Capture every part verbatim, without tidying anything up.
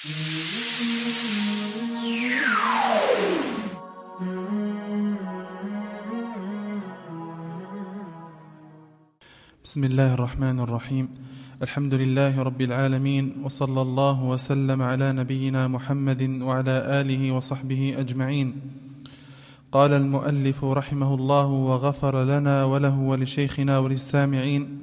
بسم الله الرحمن الرحيم. الحمد لله رب العالمين، وصلى الله وسلم على نبينا محمد وعلى آله وصحبه أجمعين. قال المؤلف رحمه الله وغفر لنا وله ولشيخنا وللسامعين: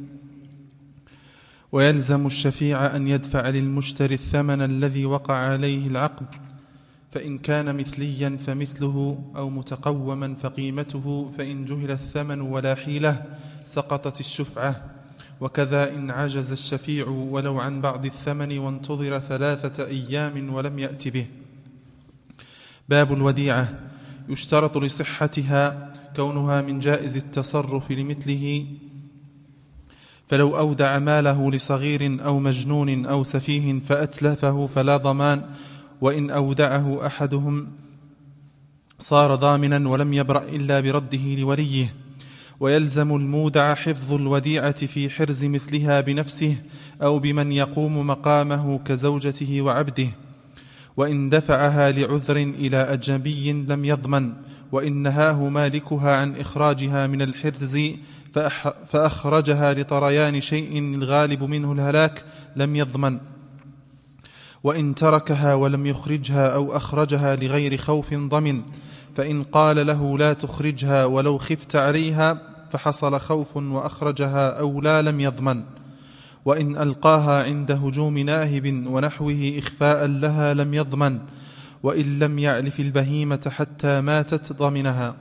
ويلزم الشفيع أن يدفع للمشتري الثمن الذي وقع عليه العقد، فإن كان مثليا فمثله، أو متقوما فقيمته، فإن جهل الثمن ولا حيلة سقطت الشفعة. وكذا إن عجز الشفيع ولو عن بعض الثمن وانتظر ثلاثة أيام ولم يأت به. باب الوديعة: يشترط لصحتها كونها من جائز التصرف لمثله، فلو أودع ماله لصغير أو مجنون أو سفيه فأتلفه فلا ضمان، وإن أودعه أحدهم صار ضامنا ولم يبرأ إلا برده لوليه. ويلزم المودع حفظ الوديعة في حرز مثلها بنفسه أو بمن يقوم مقامه كزوجته وعبده. وإن دفعها لعذر إلى أجنبي لم يضمن، وإن نهاه مالكها عن إخراجها من الحرز فأخرجها لطريان شيء الغالب منه الهلاك لم يضمن. وإن تركها ولم يخرجها أو أخرجها لغير خوف ضمن، فإن قال له لا تخرجها ولو خفت عليها فحصل خوف وأخرجها أو لا لم يضمن. وإن ألقاها عند هجوم ناهب ونحوه إخفاء لها لم يضمن، وإن لم يعلف البهيمة حتى ماتت ضمنها.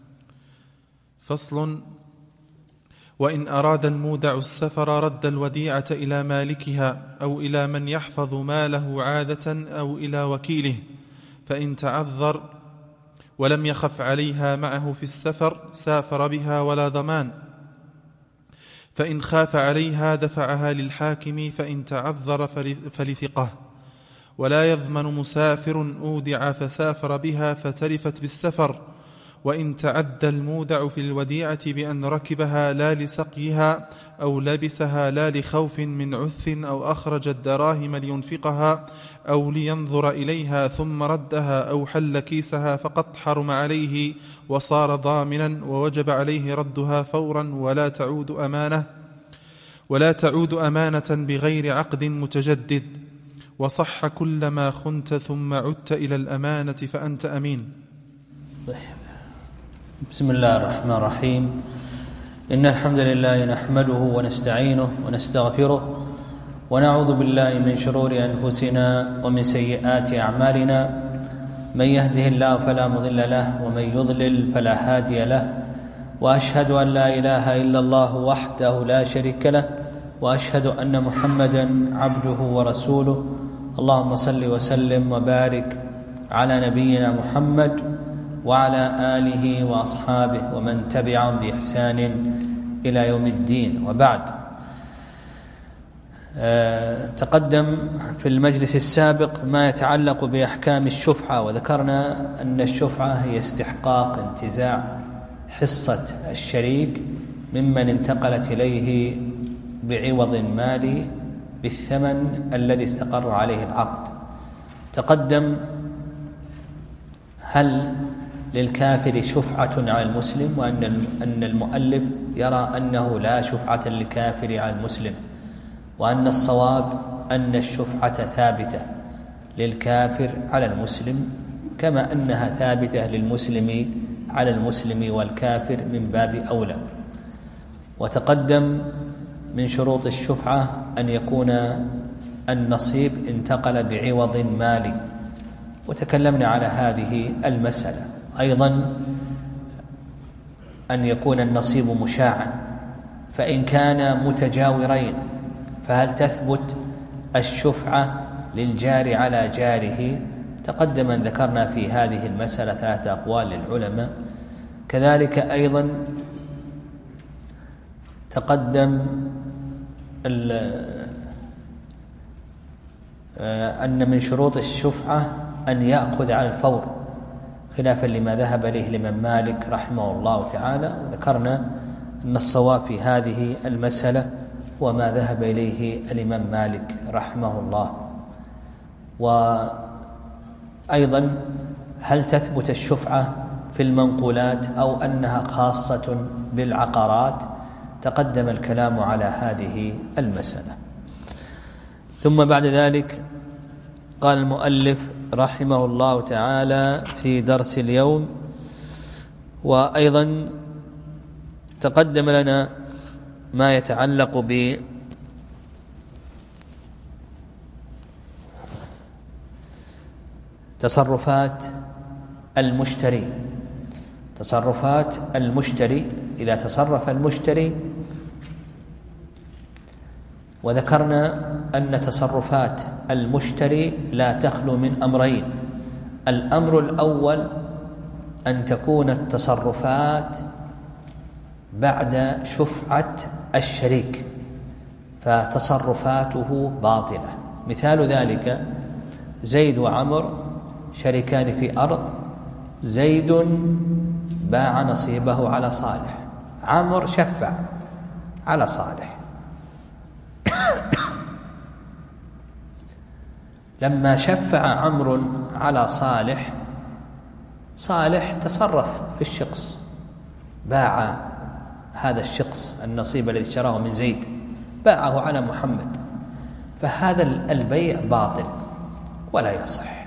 فصل: وإن أراد المودع السفر رد الوديعة إلى مالكها أو إلى من يحفظ ماله عادة أو إلى وكيله، فإن تعذر ولم يخف عليها معه في السفر سافر بها ولا ضمان، فإن خاف عليها دفعها للحاكم، فإن تعذر فلثقه. ولا يضمن مسافر أودع فسافر بها فتلفت بالسفر، وإن تعدى المودع في الوديعة بأن ركبها لا لسقيها أو لبسها لا لخوف من عث أو أخرج الدراهم لينفقها أو لينظر إليها ثم ردها أو حل كيسها فقد حرم عليه وصار ضامنا، ووجب عليه ردها فورا، ولا تعود أمانة ولا تعود أمانة بغير عقد متجدد. وصح كلما خنت ثم عدت إلى الأمانة فأنت أمين. بسم الله الرحمن الرحيم. إن الحمد لله نحمده ونستعينه ونستغفره، ونعوذ بالله من شرور أنفسنا ومن سيئات أعمالنا. من يهده الله فلا مضل له، ومن يضلل فلا هادي له. وأشهد أن لا إله إلا الله وحده لا شريك له، وأشهد أن محمدا عبده ورسوله. اللهم صل وسلم وبارك على نبينا محمد وعلى آله وأصحابه ومن تبعهم بإحسان إلى يوم الدين. وبعد، تقدم في المجلس السابق ما يتعلق بأحكام الشفعة، وذكرنا أن الشفعة هي استحقاق انتزاع حصة الشريك ممن انتقلت إليه بعوض مالي بالثمن الذي استقر عليه العقد. تقدم هل للكافر شفعة على المسلم، وأن أن المؤلف يرى أنه لا شفعة للكافر على المسلم، وأن الصواب أن الشفعة ثابتة للكافر على المسلم كما أنها ثابتة للمسلم على المسلم، والكافر من باب أولى. وتقدم من شروط الشفعة أن يكون النصيب انتقل بعوض مالي، وتكلمنا على هذه المسألة. أيضا أن يكون النصيب مشاعا، فإن كان متجاورين فهل تثبت الشفعة للجار على جاره؟ تقدم أن ذكرنا في هذه المسألة ثلاثة أقوال للعلماء. كذلك أيضا تقدم أن من شروط الشفعة أن يأخذ على الفور، خلافا لما ذهب إليه الإمام مالك رحمه الله تعالى. وذكرنا أن الصواب في هذه المسألة وما ذهب إليه الإمام مالك رحمه الله. وأيضا هل تثبت الشفعة في المنقولات أو أنها خاصة بالعقارات؟ تقدم الكلام على هذه المسألة. ثم بعد ذلك قال المؤلف رحمه الله تعالى في درس اليوم، وأيضا تقدم لنا ما يتعلق ب تصرفات المشتري. تصرفات المشتري، إذا تصرف المشتري، وذكرنا أن تصرفات المشتري لا تخلو من أمرين. الأمر الأول أن تكون التصرفات بعد شفعة الشريك فتصرفاته باطلة. مثال ذلك زيد وعمر شريكان في أرض، زيد باع نصيبه على صالح، عمر شفع على صالح. لما شفع عمرو على صالح، صالح تصرف في الشخص، باع هذا الشخص النصيب الذي اشتراه من زيد، باعه على محمد، فهذا البيع باطل ولا يصح،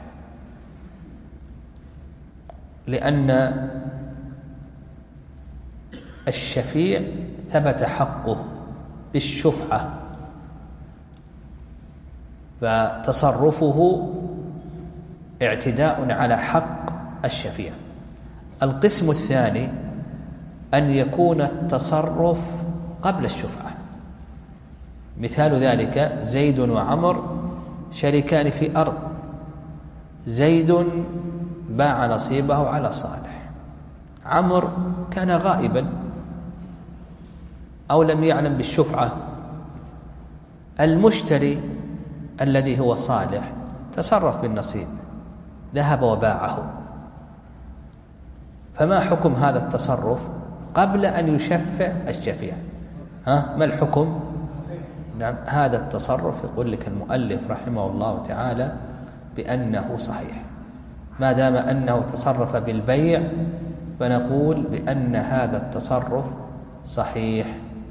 لأن الشفيع ثبت حقه بالشفعة، فتصرفه اعتداء على حق الشفيع. القسم الثاني أن يكون التصرف قبل الشفعة. مثال ذلك زيد وعمر شريكان في أرض، زيد باع نصيبه على صالح، عمر كان غائبا أو لم يعلم بالشفعة، المشتري الذي هو صالح تصرف بالنصيب، ذهب وباعه، فما حكم هذا التصرف قبل أن يشفع الشفيع؟ ها ما الحكم؟ نعم، هذا التصرف يقول لك المؤلف رحمه الله تعالى بأنه صحيح، ما دام أنه تصرف بالبيع فنقول بأن هذا التصرف صحيح.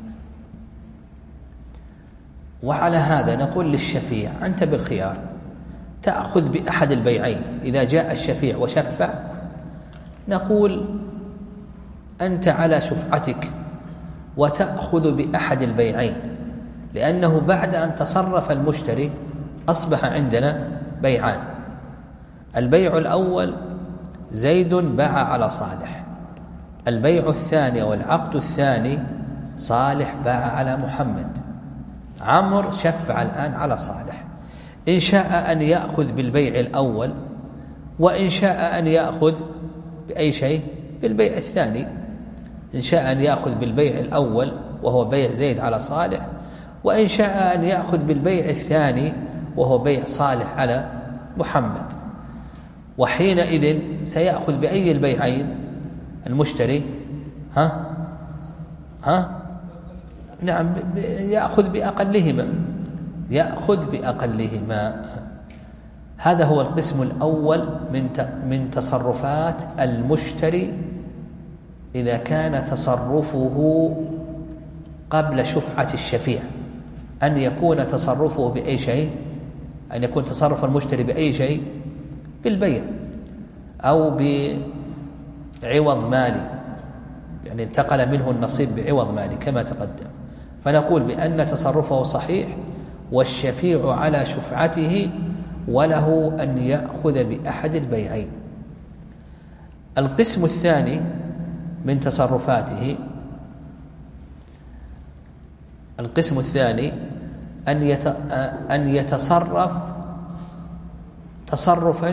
وعلى هذا نقول للشفيع أنت بالخيار، تأخذ بأحد البيعين. إذا جاء الشفيع وشفع نقول أنت على شفعتك وتأخذ بأحد البيعين، لأنه بعد أن تصرف المشتري أصبح عندنا بيعان. البيع الأول زيد باع على صالح، البيع الثاني والعقد الثاني صالح باع على محمد، عمر شفع الآن على صالح. إن شاء أن يأخذ بالبيع الأول، وإن شاء أن يأخذ بأي شيء بالبيع الثاني. إن شاء أن يأخذ بالبيع الأول وهو بيع زيد على صالح، وإن شاء أن يأخذ بالبيع الثاني وهو بيع صالح على محمد. وحينئذ سيأخذ بأي البيعين المشتري؟ ها ها نعم، يأخذ بأقلهما، يأخذ بأقلهما. هذا هو القسم الأول من من تصرفات المشتري إذا كان تصرفه قبل شفعة الشفيع، أن يكون تصرفه بأي شيء، أن يكون تصرف المشتري بأي شيء، بالبيع أو بعوض مالي، يعني انتقل منه النصيب بعوض مالي كما تقدم، فنقول بأن تصرفه صحيح والشفيع على شفعته وله أن يأخذ بأحد البيعين. القسم الثاني من تصرفاته، القسم الثاني أن أن يتصرف تصرفا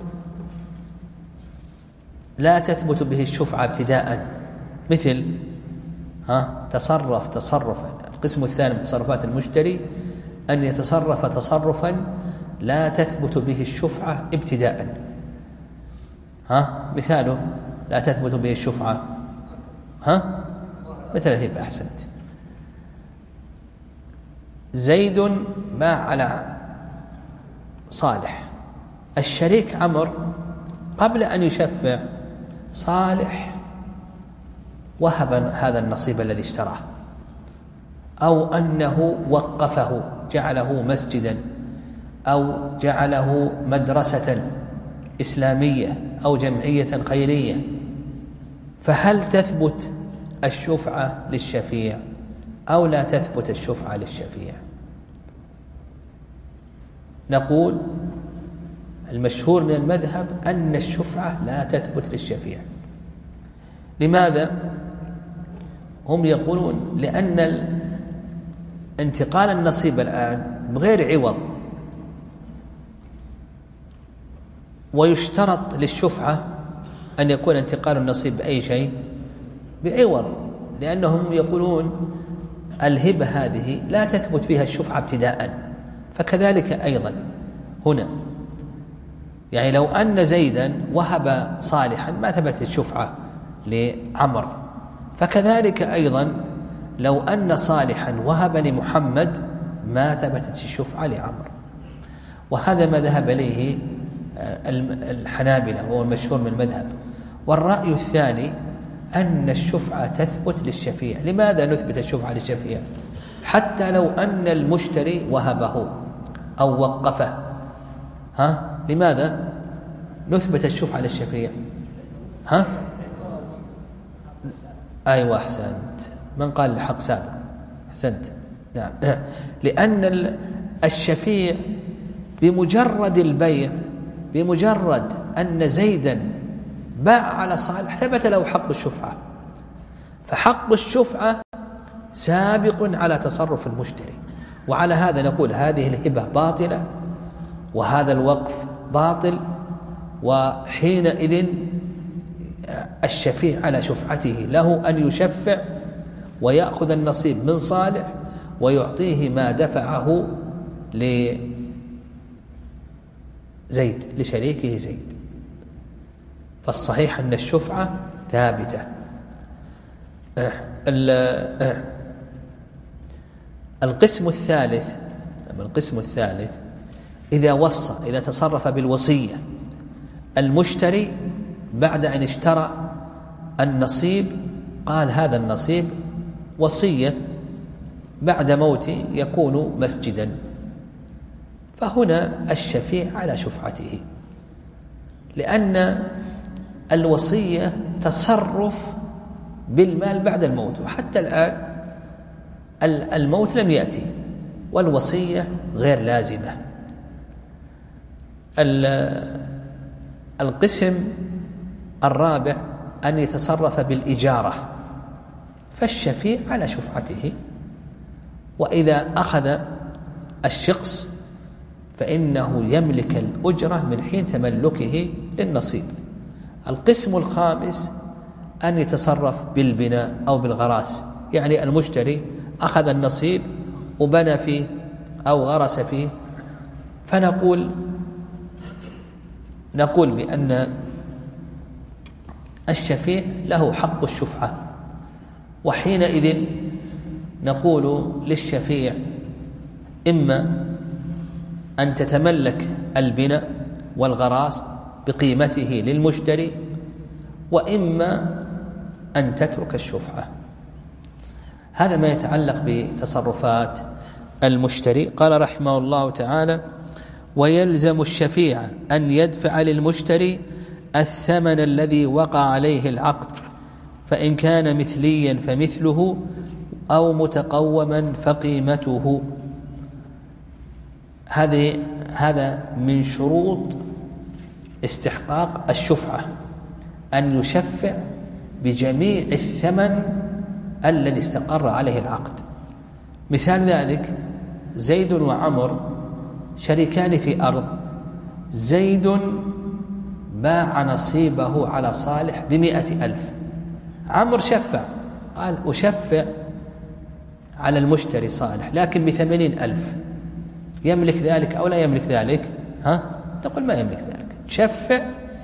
لا تثبت به الشفعة ابتداء، مثل ها تصرف تصرفا. القسم الثاني من تصرفات المشتري أن يتصرف تصرفا لا تثبت به الشفعة ابتداء. ها مثاله لا تثبت به الشفعة، ها مثل الهبة. أحسنت. زيد باع على صالح الشريك عمرو قبل أن يشفع صالح وهب هذا النصيب الذي اشتراه، أو أنه وقفه جعله مسجدا، أو جعله مدرسة إسلامية أو جمعية خيرية، فهل تثبت الشفعة للشفيع أو لا تثبت الشفعة للشفيع؟ نقول المشهور من المذهب أن الشفعة لا تثبت للشفيع. لماذا؟ هم يقولون لأن انتقال النصيب الآن بغير عوض، ويشترط للشفعة أن يكون انتقال النصيب بأي شيء بعوض، لأنهم يقولون الهبة هذه لا تثبت بها الشفعة ابتداء، فكذلك أيضا هنا، يعني لو أن زيدا وهب صالحا ما ثبتت الشفعة لعمر، فكذلك أيضا لو أن صالحا وهب لمحمد ما ثبتت الشفعة لعمر. وهذا ما ذهب إليه الحنابلة وهو المشهور من المذهب. والرأي الثاني أن الشفعة تثبت للشفيع. لماذا نثبت الشفعة للشفيع؟ حتى لو أن المشتري وهبه أو وقفه، ها؟ لماذا نثبت الشفعة للشفيع؟ ها؟ أيوة أحسنت، من قال الحق سابق، أحسنت، نعم. لأن الشفيع بمجرد البيع، بمجرد أن زيدا باع على صالح ثبت له حق الشفعة، فحق الشفعة سابق على تصرف المشتري. وعلى هذا نقول هذه الهبة باطلة وهذا الوقف باطل، وحينئذ الشفيع على شفعته له أن يشفع ويأخذ النصيب من صالح ويعطيه ما دفعه لزيد لشريكه زيد. فالصحيح أن الشفعة ثابتة. القسم الثالث القسم الثالث إذا وصى، إذا تصرف بالوصية المشتري بعد أن اشترى النصيب، قال هذا النصيب وصية بعد موتي يكون مسجدا، فهنا الشفيع على شفعته، لأن الوصية تصرف بالمال بعد الموت، وحتى الآن الموت لم يأتي والوصية غير لازمة. القسم الرابع أن يتصرف بالإجارة، فالشفيع على شفعته، وإذا أخذ الشخص فإنه يملك الأجرة من حين تملكه للنصيب. القسم الخامس أن يتصرف بالبناء أو بالغراس، يعني المشتري أخذ النصيب وبنى فيه أو غرس فيه، فنقول نقول بأن الشفيع له حق الشفعة، وحينئذ نقول للشفيع إما أن تتملك البناء والغراس بقيمته للمشتري، وإما أن تترك الشفعة. هذا ما يتعلق بتصرفات المشتري. قال رحمه الله تعالى: ويلزم الشفيع أن يدفع للمشتري الثمن الذي وقع عليه العقد، فإن كان مثليا فمثله أو متقوما فقيمته. هذه هذا من شروط استحقاق الشفعة، أن يشفع بجميع الثمن الذي استقر عليه العقد. مثال ذلك: زيد وعمر شريكان في أرض، زيد باع نصيبه على صالح بمئة ألف، عمر شفع قال أشفع على المشتري صالح لكن بثمانين ألف، يملك ذلك أو لا يملك ذلك؟ ها؟ نقول ما يملك ذلك، تشفع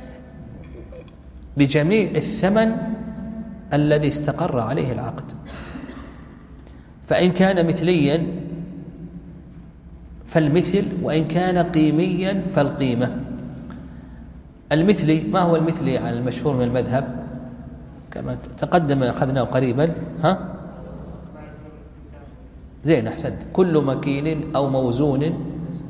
بجميع الثمن الذي استقر عليه العقد. فإن كان مثليا فالمثل، وإن كان قيميا فالقيمة. المثلي، ما هو المثلي على المشهور من المذهب كما تقدم أخذناه قريبا؟ ها زين أحسنت، كل مكيل أو موزون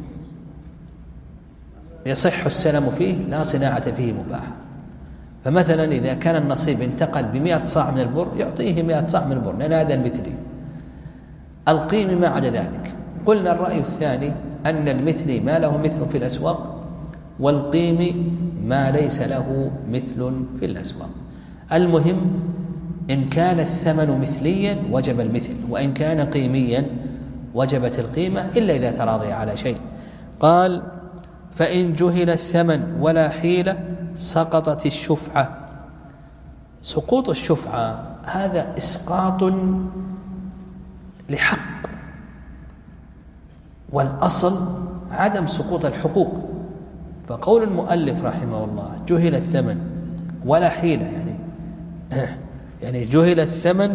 يصح السلم فيه لا صناعة فيه مباحة. فمثلا إذا كان النصيب انتقل بمئة صاع من البر يعطيه مئة صاع من البر لأن هذا المثلي. القيم ما عدا ذلك. قلنا الرأي الثاني أن المثلي ما له مثل في الأسواق، والقيم ما ليس له مثل في الأسواق. المهم إن كان الثمن مثليا وجب المثل، وإن كان قيميا وجبت القيمة إلا إذا تراضي على شيء. قال فإن جهل الثمن ولا حيلة سقطت الشفعة. سقوط الشفعة هذا إسقاط لحق، والأصل عدم سقوط الحقوق. فقول المؤلف رحمه الله جهل الثمن ولا حيلة، يعني يعني جهل الثمن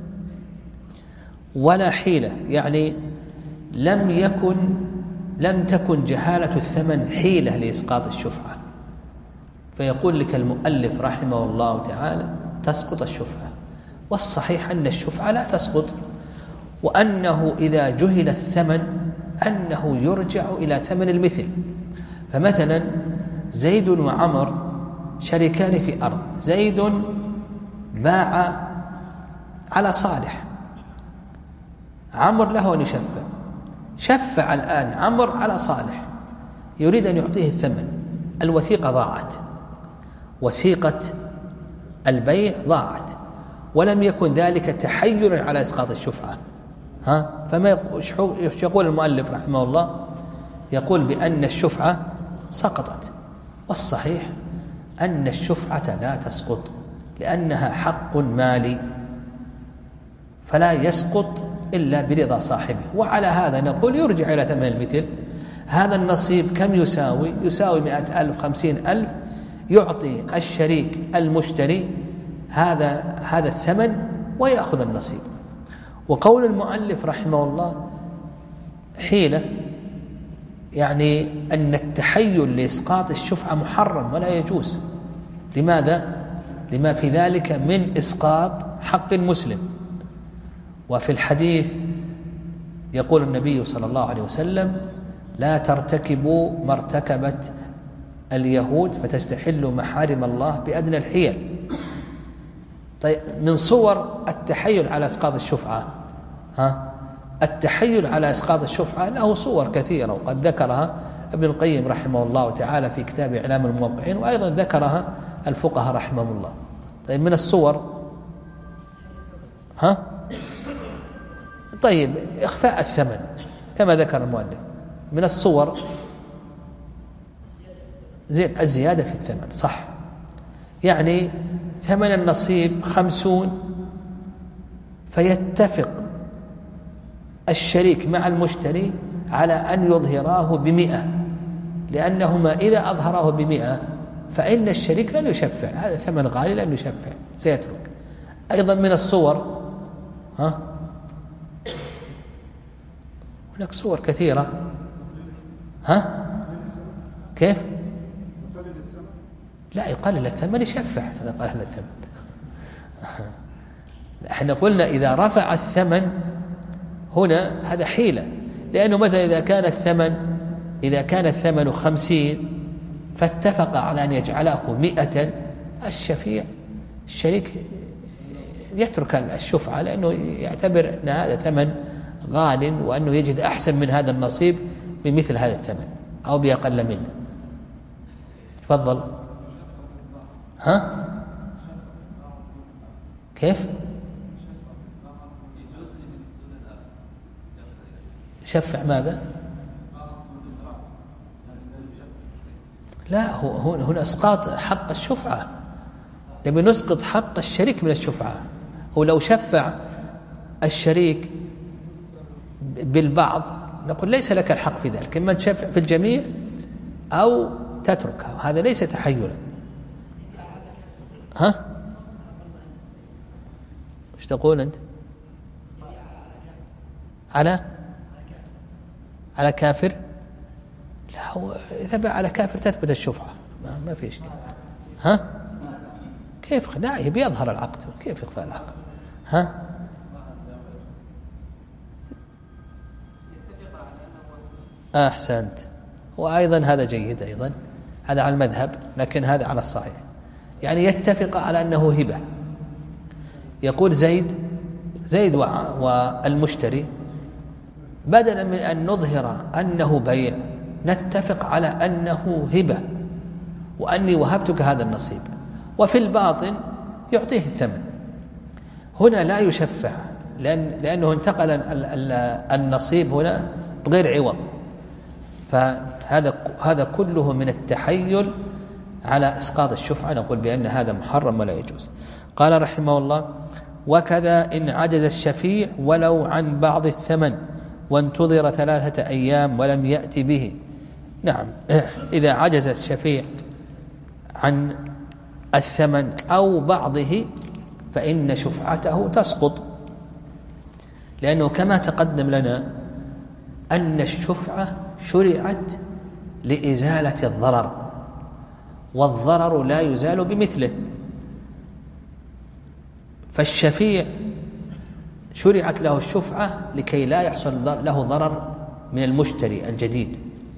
ولا حيلة، يعني لم يكن لم تكن جهالة الثمن حيلة لإسقاط الشفعة. فيقول لك المؤلف رحمه الله تعالى تسقط الشفعة، والصحيح أن الشفعة لا تسقط، وأنه إذا جهل الثمن أنه يرجع إلى ثمن المثل. فمثلا زيد وعمر شريكان في أرض، زيد باع على صالح، عمر له أن يشفع، شفع الآن عمر على صالح يريد أن يعطيه الثمن، الوثيقة ضاعت، وثيقة البيع ضاعت، ولم يكن ذلك تحيلا على إسقاط الشفعة. ها فما يقول المؤلف رحمه الله؟ يقول بأن الشفعة سقطت، والصحيح أن الشفعة لا تسقط لأنها حق مالي فلا يسقط إلا برضا صاحبه. وعلى هذا نقول يرجع إلى ثمن المثل. هذا النصيب كم يساوي؟ يساوي مئة ألف، خمسين ألف، يعطي الشريك المشتري هذا هذا الثمن ويأخذ النصيب. وقول المؤلف رحمه الله حيلة، يعني أن التحيل لإسقاط الشفعة محرم ولا يجوز. لماذا؟ لما في ذلك من إسقاط حق المسلم. وفي الحديث يقول النبي صلى الله عليه وسلم لا ترتكبوا ما ارتكبت اليهود فتستحلوا محارم الله بأدنى الحيل. طيب من صور التحيل على إسقاط الشفعة، ها التحيل على إسقاط الشفعة له صور كثيرة، وقد ذكرها ابن القيم رحمه الله تعالى في كتاب إعلام الموقعين، وأيضا ذكرها الفقهاء رحمهم الله. طيب من الصور ها طيب إخفاء الثمن كما ذكر المؤلف. من الصور زين الزيادة في الثمن، صح، يعني ثمن النصيب خمسون فيتفق الشريك مع المشتري على أن يظهراه بمئة، لأنهما إذا أظهراه بمئة فإن الشريك لن يشفع، هذا ثمن غالي لن يشفع سيترك. أيضا من الصور ها هناك صور كثيرة. ها كيف؟ لا يقلل الثمن يشفع، هذا قلل الثمن. احنا قلنا إذا رفع الثمن هنا هذا حيلة، لأنه مثلا إذا كان الثمن إذا كان الثمن خمسين فاتفق على أن يجعله مئة، الشفيع الشريك يترك الشفعة لأنه يعتبر أن هذا ثمن غال، وأنه يجد أحسن من هذا النصيب بمثل هذا الثمن أو بأقل منه. تفضل. ها كيف؟ شفع ماذا؟ لا هو هنا اسقاط حق الشفعة، نبي نسقط حق الشريك من الشفعة. هو لو شفع الشريك بالبعض نقول ليس لك الحق في ذلك، إما تشفع في الجميع أو تتركها، هذا ليس تحيلا. ها ايش تقول أنت؟ على على كافر؟ لا هو إذا باع على كافر تثبت الشفعة، ما, ما في إشكال. ها كيف لا يبي يظهر العقد كيف يخفى العقد؟ ها أحسنت. وأيضا هذا جيد أيضا، هذا على المذهب، لكن هذا على الصحيح. يعني يتفق على أنه هبة. يقول زيد زيد والمشتري بدلا من أن نظهر أنه بيع نتفق على أنه هبة وأني وهبتك هذا النصيب، وفي الباطن يعطيه الثمن. هنا لا يشفع لأن لأنه انتقل النصيب هنا بغير عوض. فهذا هذا كله من التحيل على إسقاط الشفعة، نقول بأن هذا محرم ولا يجوز. قال رحمه الله: وكذا إن عجز الشفيع ولو عن بعض الثمن وانتظر ثلاثة أيام ولم يأتي به. نعم، إذا عجز الشفيع عن الثمن أو بعضه فإن شفعته تسقط، لأنه كما تقدم لنا أن الشفعة شرعت لإزالة الضرر، والضرر لا يزال بمثله. فالشفيع شرعت له الشفعة لكي لا يحصل له ضرر من المشتري الجديد،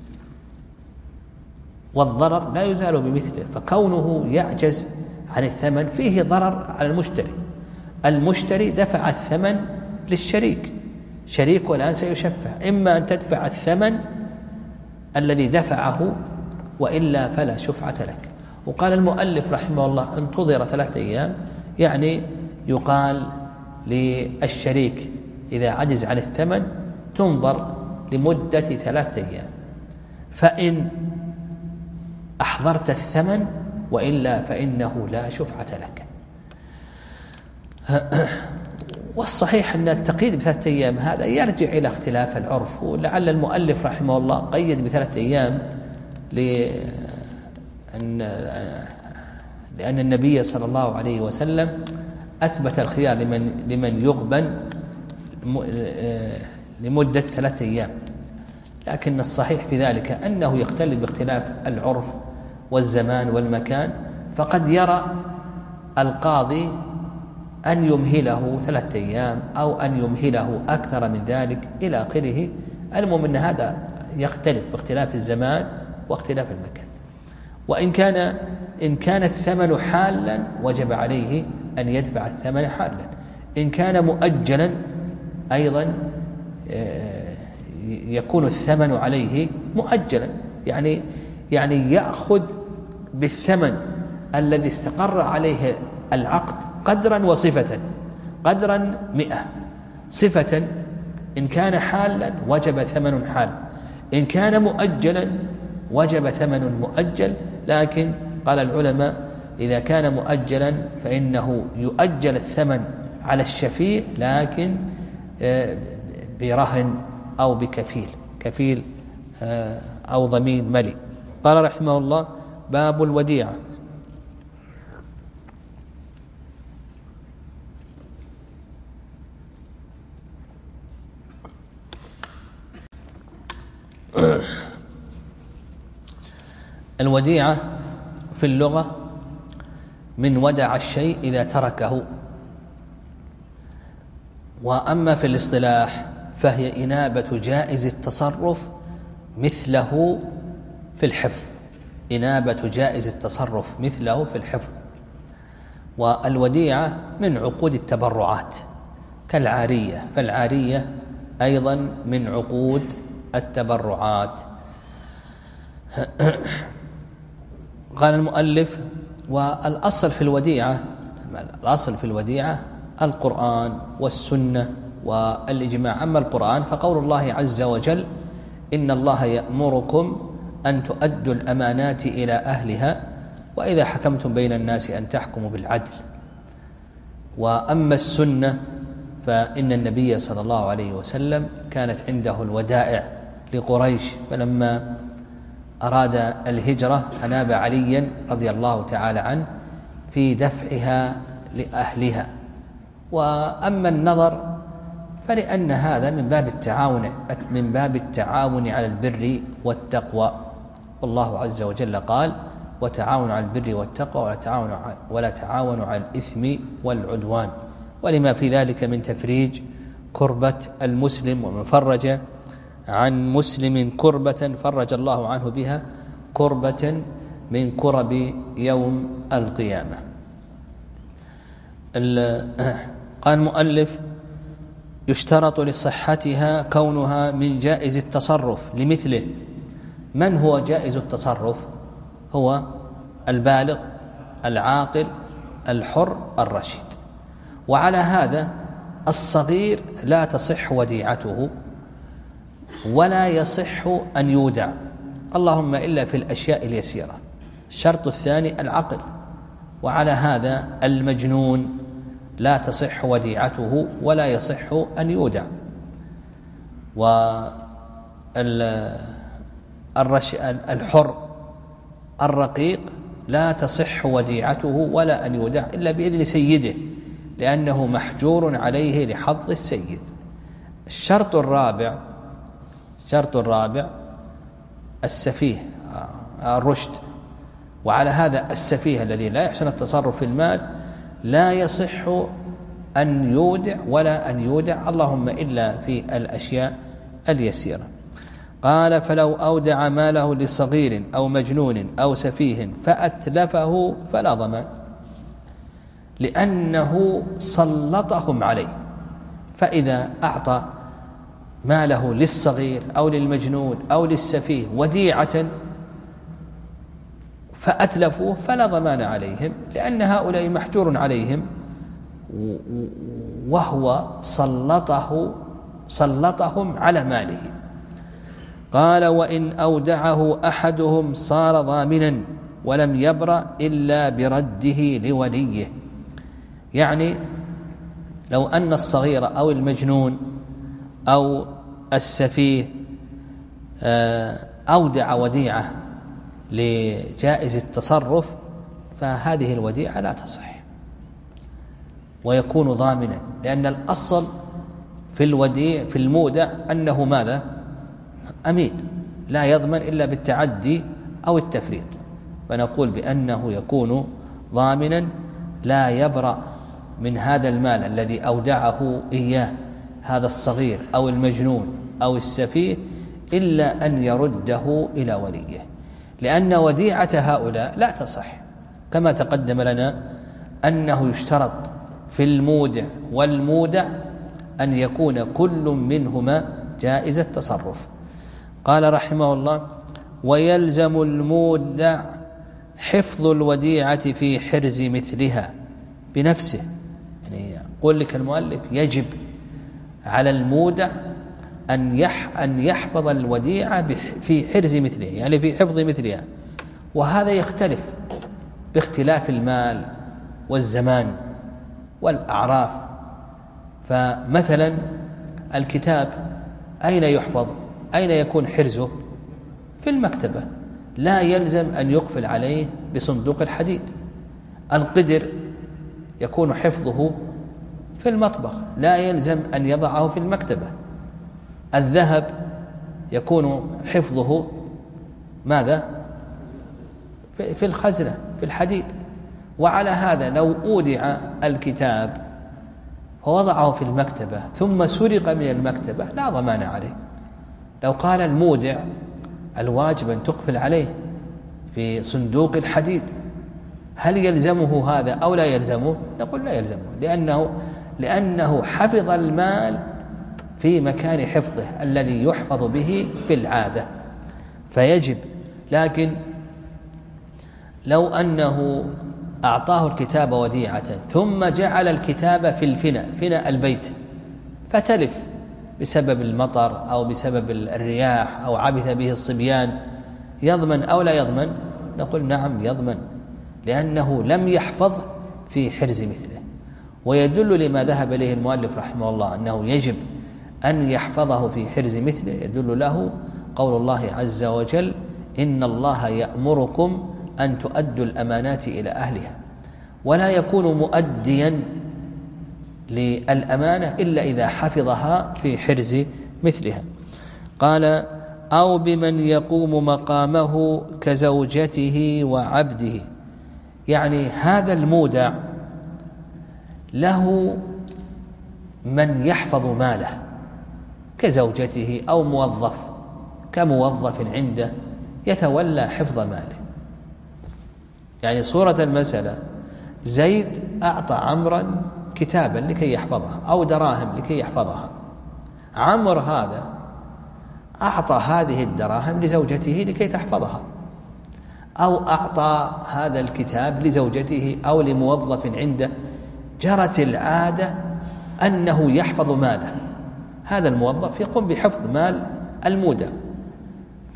والضرر لا يزال بمثله. فكونه يعجز عن الثمن فيه ضرر على المشتري. المشتري دفع الثمن للشريك، شريك والآن سيشفع، إما أن تدفع الثمن الذي دفعه وإلا فلا شفعة لك. وقال المؤلف رحمه الله: انتظر ثلاثة أيام، يعني يقال للشريك إذا عجز عن الثمن تنظر لمدة ثلاثة أيام، فإن أحضرت الثمن وإلا فإنه لا شفعة لك. والصحيح أن التقييد بثلاثة أيام هذا يرجع إلى اختلاف العرف، ولعل المؤلف رحمه الله قيد بثلاثة أيام لأن لأن النبي صلى الله عليه وسلم أثبت الخيار لمن لمن يغبن لمدة ثلاثة أيام، لكن الصحيح في ذلك أنه يختلف باختلاف العرف والزمان والمكان. فقد يرى القاضي أن يمهله ثلاثة أيام أو أن يمهله أكثر من ذلك إلى آخره. المهم أن هذا يختلف باختلاف الزمان واختلاف المكان. وإن كان إن كان الثمن حالا وجب عليه أن يدفع الثمن حالا، إن كان مؤجلا أيضا يكون الثمن عليه مؤجلا، يعني يعني يأخذ بالثمن الذي استقر عليه العقد قدرا وصفة. قدرا مئة، صفة إن كان حالا وجب ثمن حال، إن كان مؤجلا وجب ثمن مؤجل. لكن قال العلماء إذا كان مؤجلا فإنه يؤجل الثمن على الشفيع، لكن برهن أو بكفيل، كفيل أو ضمين ملي. قال رحمه الله: باب الوديعة. الوديعة في اللغة من ودع الشيء إذا تركه، وأما في الاصطلاح فهي إنابة جائز التصرف مثله في الحفظ، إنابة جائز التصرف مثله في الحفظ. والوديعة من عقود التبرعات كالعارية، فالعارية أيضا من عقود التبرعات. قال المؤلف: والأصل في الوديعة الأصل في الوديعة القرآن والسنة والإجماع. أما القرآن فقول الله عز وجل: إن الله يأمركم أن تؤدوا الأمانات إلى أهلها وإذا حكمتم بين الناس أن تحكموا بالعدل. وأما السنة فإن النبي صلى الله عليه وسلم كانت عنده الودائع لقريش، فلما أراد الهجرة أناب عليا رضي الله تعالى عنه في دفعها لأهلها. وأما النظر فلأن هذا من باب التعاون من باب التعاون على البر والتقوى، والله عز وجل قال: وتعاونوا على البر والتقوى ولا تعاونوا ولا تعاونوا على الإثم والعدوان، ولما في ذلك من تفريج كربة المسلم، ومن فرج عن مسلم كربة فرج الله عنه بها كربة من كرب يوم القيامة. قال المؤلف: يشترط لصحتها كونها من جائز التصرف لمثله. من هو جائز التصرف؟ هو البالغ العاقل الحر الرشيد. وعلى هذا الصغير لا تصح وديعته ولا يصح أن يودع، اللهم إلا في الأشياء اليسيرة. الشرط الثاني العقل، وعلى هذا المجنون لا تصح وديعته ولا يصح أن يودع. والحر الرقيق لا تصح وديعته ولا أن يودع إلا بإذن سيده، لأنه محجور عليه لحظ السيد. الشرط الرابع الشرط الرابع السفيه الرشد، وعلى هذا السفيه الذي لا يحسن التصرف في المال لا يصح أن يودع ولا أن يودع، اللهم إلا في الأشياء اليسيرة. قال: فلو أودع ماله لصغير أو مجنون أو سفيه فأتلفه فلا ضمان، لأنه سلطهم عليه. فإذا أعطى ماله للصغير أو للمجنون أو للسفيه وديعة فأتلفوه فلا ضمان عليهم، لأن هؤلاء محجور عليهم وهو سلطه سلطهم على ماله. قال: وإن أودعه أحدهم صار ضامنا ولم يبرأ إلا برده لوليه. يعني لو أن الصغير أو المجنون أو السفيه أودع وديعة لجائز التصرف فهذه الوديعة لا تصح ويكون ضامنا، لأن الأصل في الوديع في المودع أنه ماذا؟ أمين، لا يضمن إلا بالتعدي أو التفريط، فنقول بأنه يكون ضامنا لا يبرأ من هذا المال الذي أودعه إياه هذا الصغير أو المجنون أو السفيه إلا أن يرده إلى وليه، لأن وديعة هؤلاء لا تصح، كما تقدم لنا أنه يشترط في المودع والمودع أن يكون كل منهما جائز التصرف. قال رحمه الله: ويلزم المودع حفظ الوديعة في حرز مثلها بنفسه. يعني يقول لك المؤلف يجب على المودع أن أن يحفظ الوديعة في حرز مثلها، يعني في حفظ مثلها، وهذا يختلف باختلاف المال والزمان والأعراف. فمثلا الكتاب أين يحفظ؟ أين يكون حرزه؟ في المكتبة، لا يلزم أن يقفل عليه بصندوق الحديد. القدر يكون حفظه في المطبخ، لا يلزم أن يضعه في المكتبة. الذهب يكون حفظه ماذا؟ في الخزنة في الحديد. وعلى هذا لو أودع الكتاب ووضعه في المكتبة ثم سرق من المكتبة لا ضمان عليه. لو قال المودع الواجب أن تقفل عليه في صندوق الحديد، هل يلزمه هذا أو لا يلزمه؟ نقول لا يلزمه، لأنه لأنه حفظ المال في مكان حفظه الذي يحفظ به في العادة، فيجب. لكن لو أنه أعطاه الكتاب وديعة ثم جعل الكتاب في الفناء فناء البيت فتلف بسبب المطر أو بسبب الرياح أو عبث به الصبيان، يضمن أو لا يضمن؟ نقول نعم يضمن، لأنه لم يحفظ في حرز مثله. ويدل لما ذهب إليه المؤلف رحمه الله أنه يجب أن يحفظه في حرز مثله، يدل له قول الله عز وجل: إن الله يأمركم أن تؤدوا الأمانات إلى أهلها. ولا يكون مؤديا للأمانة إلا إذا حفظها في حرز مثلها. قال: أو بمن يقوم مقامه كزوجته وعبده. يعني هذا المودع له من يحفظ ماله كزوجته أو موظف كموظف عنده يتولى حفظ ماله. يعني صورة المسألة زيد أعطى عمرا كتابا لكي يحفظها أو دراهم لكي يحفظها. عمر هذا أعطى هذه الدراهم لزوجته لكي تحفظها، أو أعطى هذا الكتاب لزوجته أو لموظف عنده. جرت العادة أنه يحفظ ماله، هذا الموظف يقوم بحفظ مال المودع ف...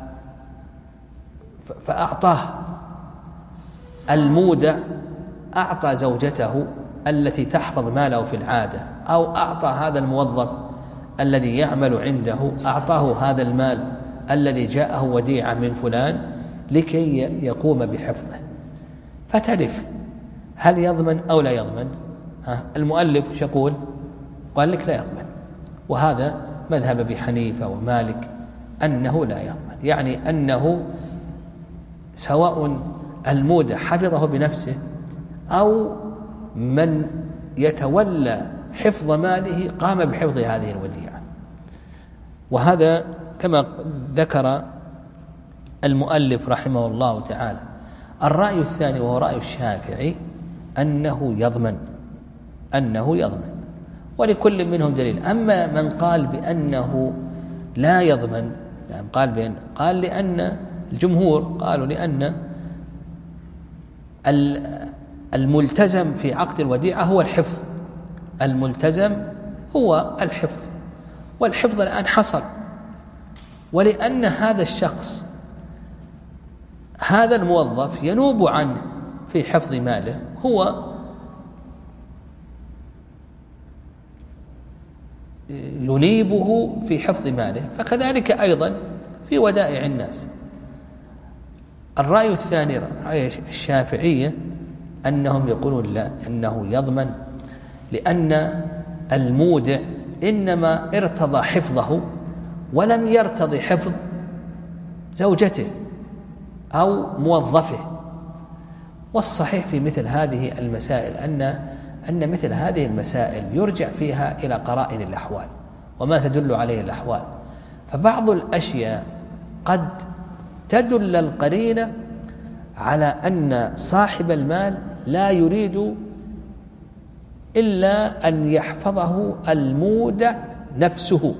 فأعطاه المودع، أعطى زوجته التي تحفظ ماله في العادة، أو أعطى هذا الموظف الذي يعمل عنده أعطاه هذا المال الذي جاءه وديعة من فلان لكي يقوم بحفظه. فتلف، هل يضمن أو لا يضمن؟ ها المؤلف يقول قال لك لا يضمن، وهذا مذهب أبي حنيفة ومالك أنه لا يضمن. يعني أنه سواء المودع حفظه بنفسه أو من يتولى حفظ ماله قام بحفظ هذه الوديعة. وهذا كما ذكر المؤلف رحمه الله تعالى. الرأي الثاني وهو رأي الشافعي أنه يضمن أنه يضمن ولكل منهم دليل. أما من قال بأنه لا يضمن، يعني قال بأن قال لأن الجمهور قالوا لأن الملتزم في عقد الوديعة هو الحفظ، الملتزم هو الحفظ، والحفظ الآن حصل، ولأن هذا الشخص هذا الموظف ينوب عنه في حفظ ماله، هو ينيبه في حفظ ماله، فكذلك أيضا في ودائع الناس. الرأي الثاني رأي الشافعية أنهم يقولون لا، أنه يضمن، لأن المودع إنما ارتضى حفظه ولم يرتضي حفظ زوجته أو موظفه. والصحيح في مثل هذه المسائل أن أن مثل هذه المسائل يرجع فيها إلى قرائن الأحوال وما تدل عليه الأحوال. فبعض الأشياء قد تدل القرينة على أن صاحب المال لا يريد إلا أن يحفظه المودع نفسه،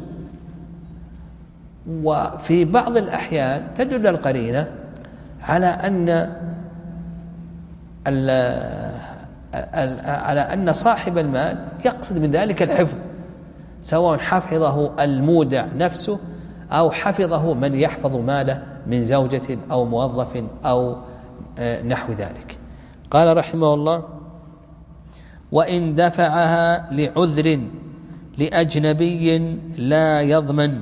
وفي بعض الأحيان تدل القرينة على أن على أن صاحب المال يقصد من ذلك الحفظ، سواء حفظه المودع نفسه أو حفظه من يحفظ ماله من زوجة أو موظف أو نحو ذلك. قال رحمه الله: وإن دفعها لعذر لأجنبي لا يضمن.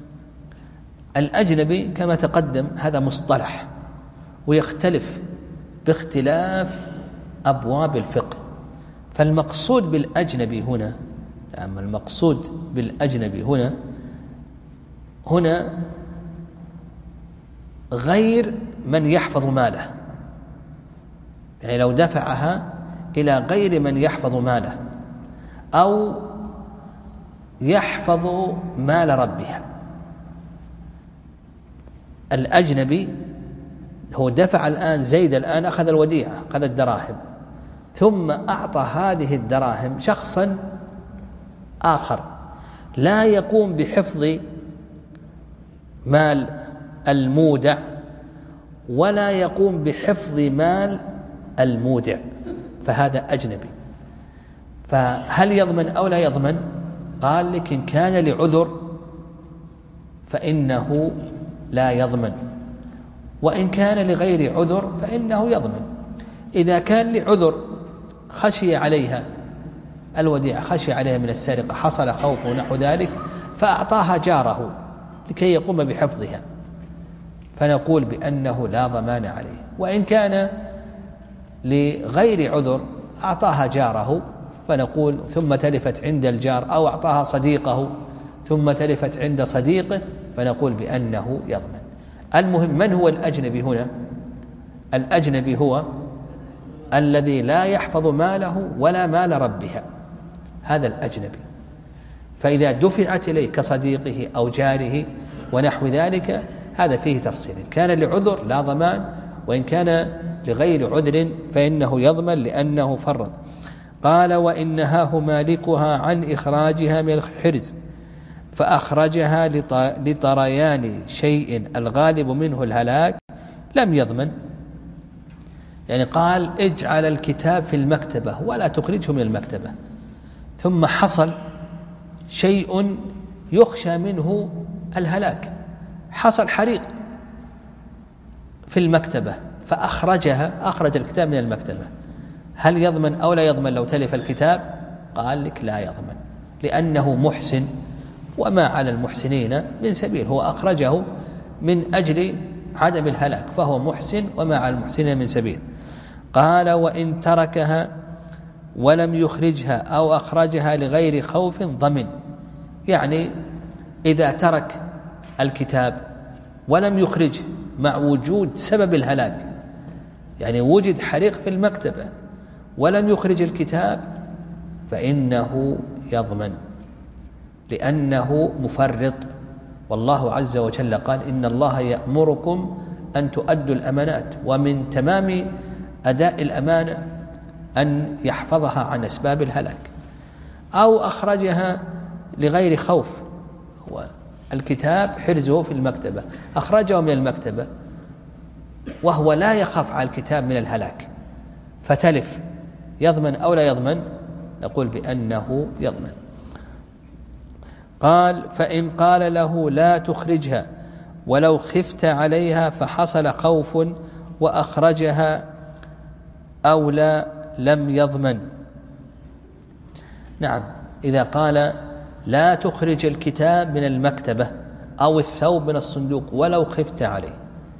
الأجنبي كما تقدم هذا مصطلح ويختلف باختلاف أبواب الفقه. فالمقصود بالأجنبي هنا يعني المقصود بالأجنبي هنا هنا غير من يحفظ ماله، يعني لو دفعها إلى غير من يحفظ ماله أو يحفظ مال ربها. الأجنبي هو دفع الآن زيد الآن أخذ الوديعة، أخذ الدراهم، ثم أعطى هذه الدراهم شخصا آخر لا يقوم بحفظ مال المودع ولا يقوم بحفظ مال المودع، فهذا أجنبي. فهل يضمن أو لا يضمن؟ قال لك إن كان لعذر فإنه لا يضمن، وإن كان لغير عذر فإنه يضمن. إذا كان لعذر خشي عليها الوديعة، خشي عليها من السرقة، حصل خوف ونحو ذلك، فأعطاها جاره لكي يقوم بحفظها، فنقول بأنه لا ضمان عليه. وإن كان لغير عذر أعطاها جاره، فنقول ثم تلفت عند الجار، أو أعطاها صديقه ثم تلفت عند صديقه فنقول بأنه يضمن. المهم، من هو الأجنبي هنا؟ الأجنبي هو الذي لا يحفظ ماله ولا مال ربها، هذا الأجنبي. فإذا دفعت إليه كصديقه أو جاره ونحو ذلك هذا فيه تفصيل، كان لعذر لا ضمان، وإن كان لغير عذر فإنه يضمن لأنه فرط. قال: وإن نهاه مالكها عن إخراجها من الحرز فأخرجها لطريان شيء الغالب منه الهلاك لم يضمن. يعني قال: اجعل الكتاب في المكتبة ولا تخرجه من المكتبة، ثم حصل شيء يخشى منه الهلاك، حصل حريق في المكتبة فأخرجها، أخرج الكتاب من المكتبة، هل يضمن أو لا يضمن لو تلف الكتاب؟ قال لك لا يضمن، لأنه محسن وما على المحسنين من سبيل، هو أخرجه من أجل عدم الهلاك فهو محسن وما على المحسنين من سبيل. قال: وإن تركها ولم يخرجها أو أخرجها لغير خوف ضمن. يعني إذا ترك الكتاب ولم يخرجه مع وجود سبب الهلاك، يعني وجد حريق في المكتبة ولم يخرج الكتاب فإنه يضمن لأنه مفرط، والله عز وجل قال: إن الله يأمركم أن تؤدوا الأمانات، ومن تمام أداء الأمانة أن يحفظها عن أسباب الهلاك. أو أخرجها لغير خوف، الكتاب حرزه في المكتبة أخرجه من المكتبة وهو لا يخاف على الكتاب من الهلاك فتلف، يضمن أو لا يضمن؟ نقول بأنه يضمن. قال: فإن قال له لا تخرجها ولو خفت عليها فحصل خوف وأخرجها أو لا لم يضمن. نعم، إذا قال لا تخرج الكتاب من المكتبة أو الثوب من الصندوق ولو خفت عليه،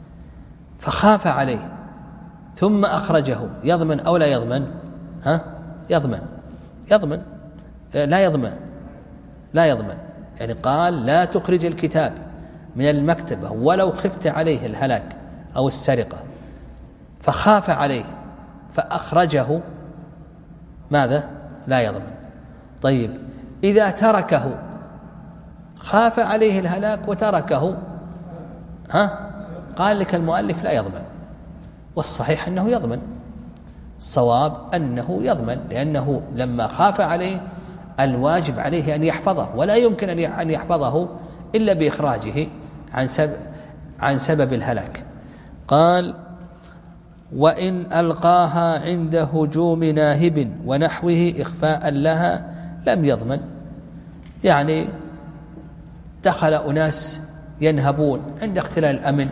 فخاف عليه ثم أخرجه، يضمن أو لا يضمن؟ ها؟ يضمن. يضمن لا يضمن لا يضمن يعني قال لا تخرج الكتاب من المكتبة ولو خفت عليه الهلاك أو السرقة، فخاف عليه فأخرجه، ماذا؟ لا يضمن. طيب، إذا تركه، خاف عليه الهلاك وتركه، ها؟ قال لك المؤلف لا يضمن، والصحيح أنه يضمن، الصواب أنه يضمن، لأنه لما خاف عليه الواجب عليه أن يحفظه، ولا يمكن أن يحفظه إلا بإخراجه عن سبب, عن سبب الهلاك. قال: وإن ألقاها عند هجوم ناهب ونحوه إخفاء لها لم يضمن. يعني دخل أناس ينهبون عند اختلال الأمن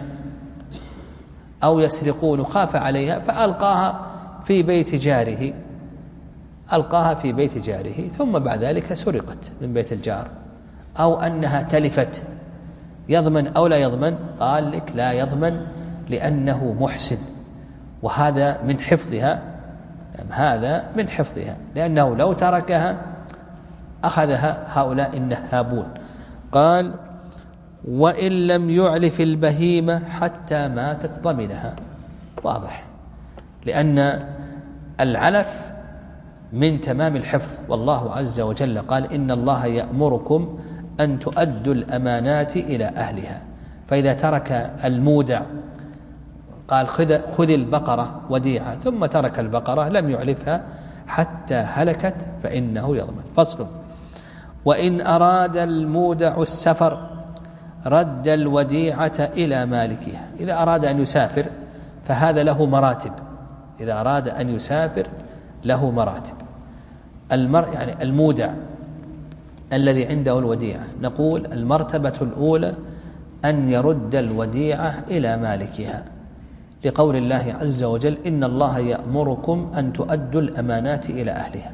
أو يسرقون وخاف عليها فألقاها في بيت جاره، ألقاها في بيت جاره ثم بعد ذلك سرقت من بيت الجار، أو أنها تلفت، يضمن أو لا يضمن؟ قال لك لا يضمن لأنه محسن، وهذا من حفظها، هذا من حفظها، لأنه لو تركها أخذها هؤلاء النهابون. قال: وإن لم يعلف البهيمة حتى ماتت ضمنها. واضح، لأن العلف من تمام الحفظ، والله عز وجل قال: إن الله يأمركم أن تؤدوا الأمانات إلى أهلها. فإذا ترك المودع، قال خذ, خذ البقرة وديعة، ثم ترك البقرة لم يعلفها حتى هلكت فإنه يضمن. فصل: وإن أراد المودع السفر رد الوديعة إلى مالكها. إذا أراد أن يسافر فهذا له مراتب، إذا أراد أن يسافر له مراتب. المر يعني المودع الذي عنده الوديعة، نقول المرتبة الأولى أن يرد الوديعة إلى مالكها، لقول الله عز وجل: إن الله يأمركم أن تؤدوا الأمانات إلى أهلها،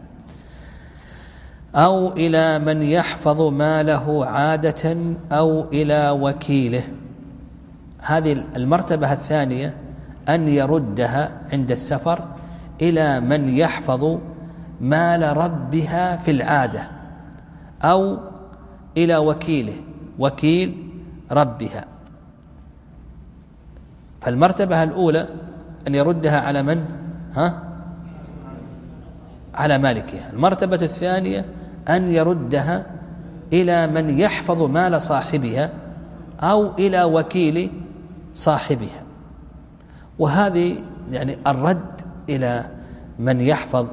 أو إلى من يحفظ ماله عادة أو إلى وكيله. هذه المرتبة الثانية أن يردها عند السفر إلى من يحفظ مال ربها في العادة، أو إلى وكيله وكيل ربها. فالمرتبة الأولى أن يردها على من؟ ها؟ على مالكها. المرتبة الثانية أن يردها إلى من يحفظ مال صاحبها أو إلى وكيل صاحبها. وهذه يعني الرد إلى من يحفظ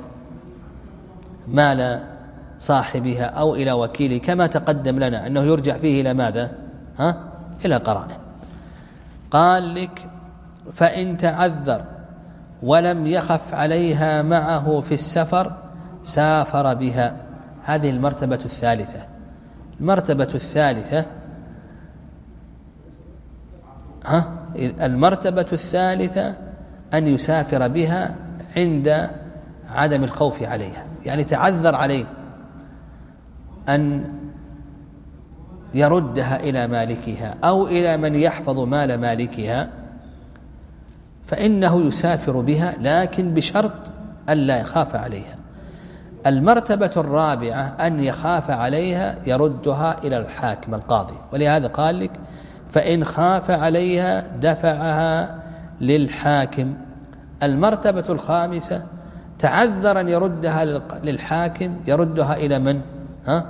مال صاحبها أو إلى وكيله كما تقدم لنا أنه يرجع فيه إلى ماذا؟ ها؟ إلى قرائن. قال لك فإن تعذر ولم يخف عليها معه في السفر سافر بها. هذه المرتبة الثالثة. المرتبة الثالثة ها؟ المرتبة الثالثة أن يسافر بها عند عدم الخوف عليها، يعني تعذر عليه أن يردها إلى مالكها أو إلى من يحفظ مال مالكها، فإنه يسافر بها لكن بشرط ألا يخاف عليها. المرتبة الرابعة أن يخاف عليها يردها إلى الحاكم القاضي، ولهذا قال لك فإن خاف عليها دفعها للحاكم. المرتبة الخامسة تعذر أن يردها للحاكم يردها إلى من؟ ها؟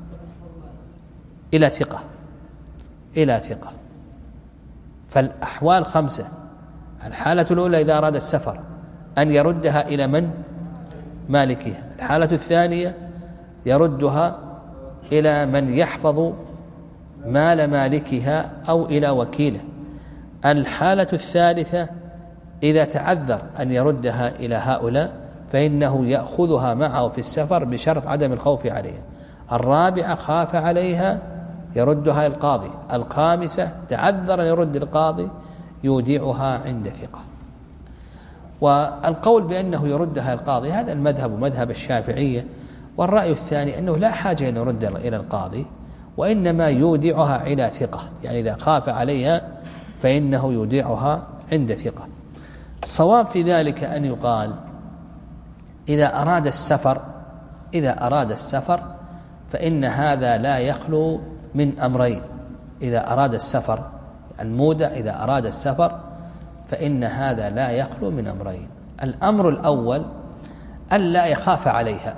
إلى ثقة إلى ثقة. فالأحوال خمسة. الحالة الأولى إذا أراد السفر أن يردها إلى من؟ مالكها. الحالة الثانية يردها إلى من يحفظ مال مالكها أو إلى وكيله. الحالة الثالثة إذا تعذر أن يردها إلى هؤلاء فإنه يأخذها معه في السفر بشرط عدم الخوف عليها. الرابعة خاف عليها يردها القاضي. الخامسة تعذر أن يرد القاضي يودعها عند ثقة. والقول بأنه يردها القاضي هذا المذهب مذهب الشافعية، والرأي الثاني أنه لا حاجة أن يرد إلى القاضي وإنما يودعها إلى ثقة، يعني إذا خاف عليها فإنه يودعها عند ثقة. الصواب في ذلك أن يقال إذا أراد السفر إذا أراد السفر فإن هذا لا يخلو من أمرين. إذا أراد السفر المودع إذا أراد السفر فإن هذا لا يخلو من أمرين. الأمر الأول ألا يخاف عليها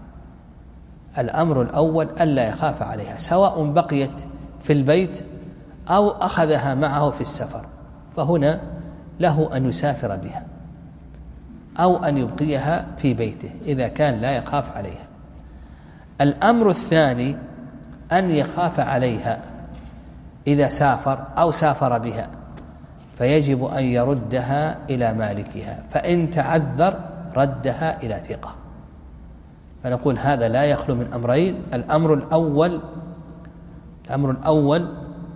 الأمر الأول ألا يخاف عليها سواء بقيت في البيت أو أخذها معه في السفر، فهنا له أن يسافر بها أو أن يبقيها في بيته إذا كان لا يخاف عليها. الأمر الثاني أن يخاف عليها إذا سافر أو سافر بها، فيجب أن يردها إلى مالكها، فإن تعذر ردها إلى ثقة. فنقول هذا لا يخلو من أمرين. الأمر الأول الأمر الأول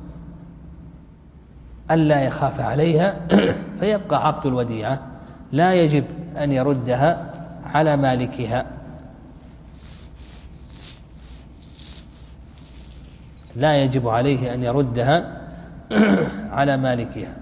ألا يخاف عليها فيبقى عقد الوديعة، لا يجب أن يردها على مالكها لا يجب عليه أن يردها على مالكها،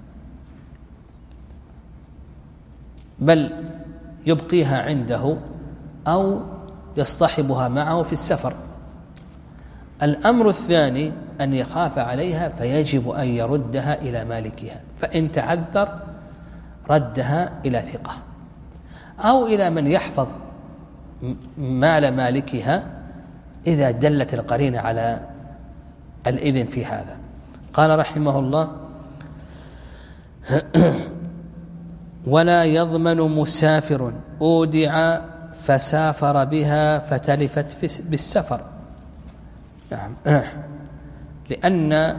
بل يبقيها عنده أو يصطحبها معه في السفر. الأمر الثاني أن يخاف عليها فيجب أن يردها إلى مالكها، فإن تعذر ردها إلى ثقة أو إلى من يحفظ مال مالكها إذا دلت القرينة على الإذن في هذا. قال رحمه الله ولا يضمن مسافر أودع فسافر بها فتلفت بالسفر. نعم لأن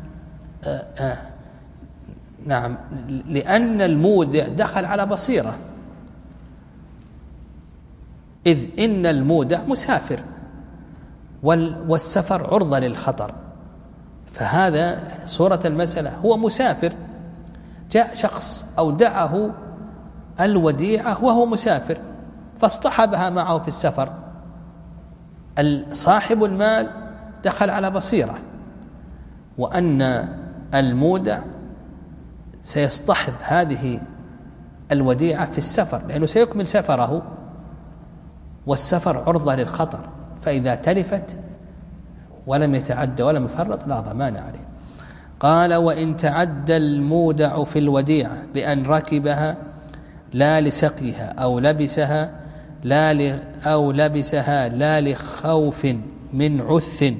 نعم لأن المودع دخل على بصيرة، إذ إن المودع مسافر والسفر عرضة للخطر، فهذا صورة المسألة هو مسافر، جاء شخص أودعه الوديعة وهو مسافر فاصطحبها معه في السفر. صاحب المال دخل على بصيرة وأن المودع سيصطحب هذه الوديعة في السفر، لأنه سيكمل سفره والسفر عرضة للخطر، فإذا تلفت ولم يتعد ولم يفرط لا ضمان عليه. قال: وإن تعدى المودع في الوديعة بأن ركبها لا لسقيها أو لبسها لا ل أو لبسها لا لخوف من عث.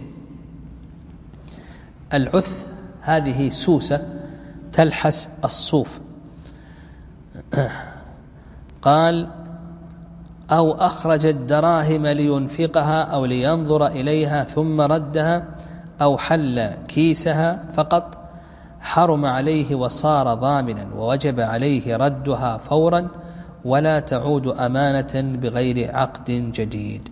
العث هذه سوسة تلحس الصوف. قال: أو أخرج الدراهم لينفقها أو لينظر إليها ثم ردها أو حل كيسها فقط حرم عليه وصار ضامنا ووجب عليه ردها فورا ولا تعود أمانة بغير عقد جديد.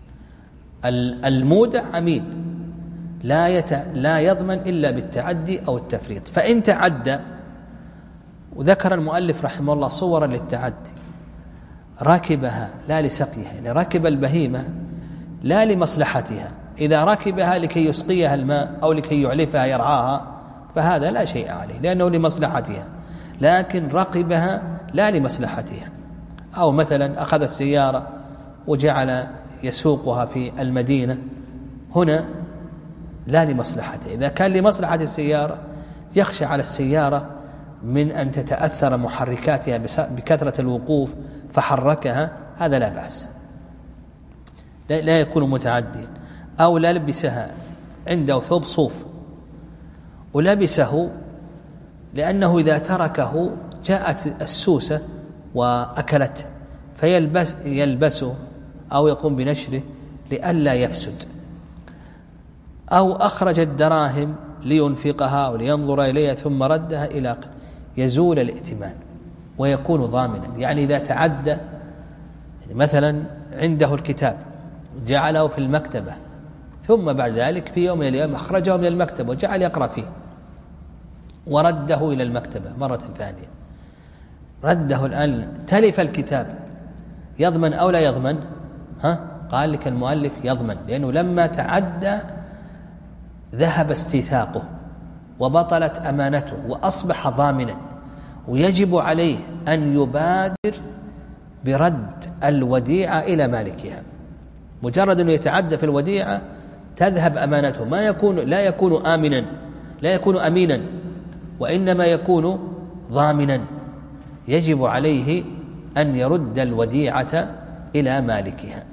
المودع أمين لا, يت... لا يضمن إلا بالتعدي أو التفريط. فإن تعدى، وذكر المؤلف رحمه الله صورا للتعدي: ركبها لا لسقيها، يعني ركب البهيمة لا لمصلحتها. إذا ركبها لكي يسقيها الماء أو لكي يعلفها يرعاها فهذا لا شيء عليه لأنه لمصلحتها، لكن ركبها لا لمصلحتها. أو مثلا أخذ السيارة وجعل يسوقها في المدينة، هنا لا لمصلحته. إذا كان لمصلحة السيارة يخشى على السيارة من أن تتأثر محركاتها بكثرة الوقوف فحركها، هذا لا بأس، لا يكون متعديا. أو لبسها، عنده ثوب صوف ولبسه لأنه إذا تركه جاءت السوسة وأكلته فيلبس يلبسه أو يقوم بنشره لئلا يفسد. أو أخرج الدراهم لينفقها أو لينظر إليها ثم ردها إلى قل يزول الائتمان ويكون ضامنا. يعني إذا تعدى، مثلا عنده الكتاب جعله في المكتبة ثم بعد ذلك في يوم من الأيام أخرجه من المكتبة وجعل يقرأ فيه ورده إلى المكتبة مرة ثانية، رده الآن تلف الكتاب، يضمن أو لا يضمن؟ ها؟ قال لك المؤلف يضمن، لأنه لما تعدى ذهب استيثاقه وبطلت أمانته وأصبح ضامنا، ويجب عليه أن يبادر برد الوديعة إلى مالكها. مجرد أنه يتعدى في الوديعة تذهب أمانته، ما يكون لا يكون آمنا لا يكون أمينا وإنما يكون ضامنا. يجب عليه أن يرد الوديعة إلى مالكها.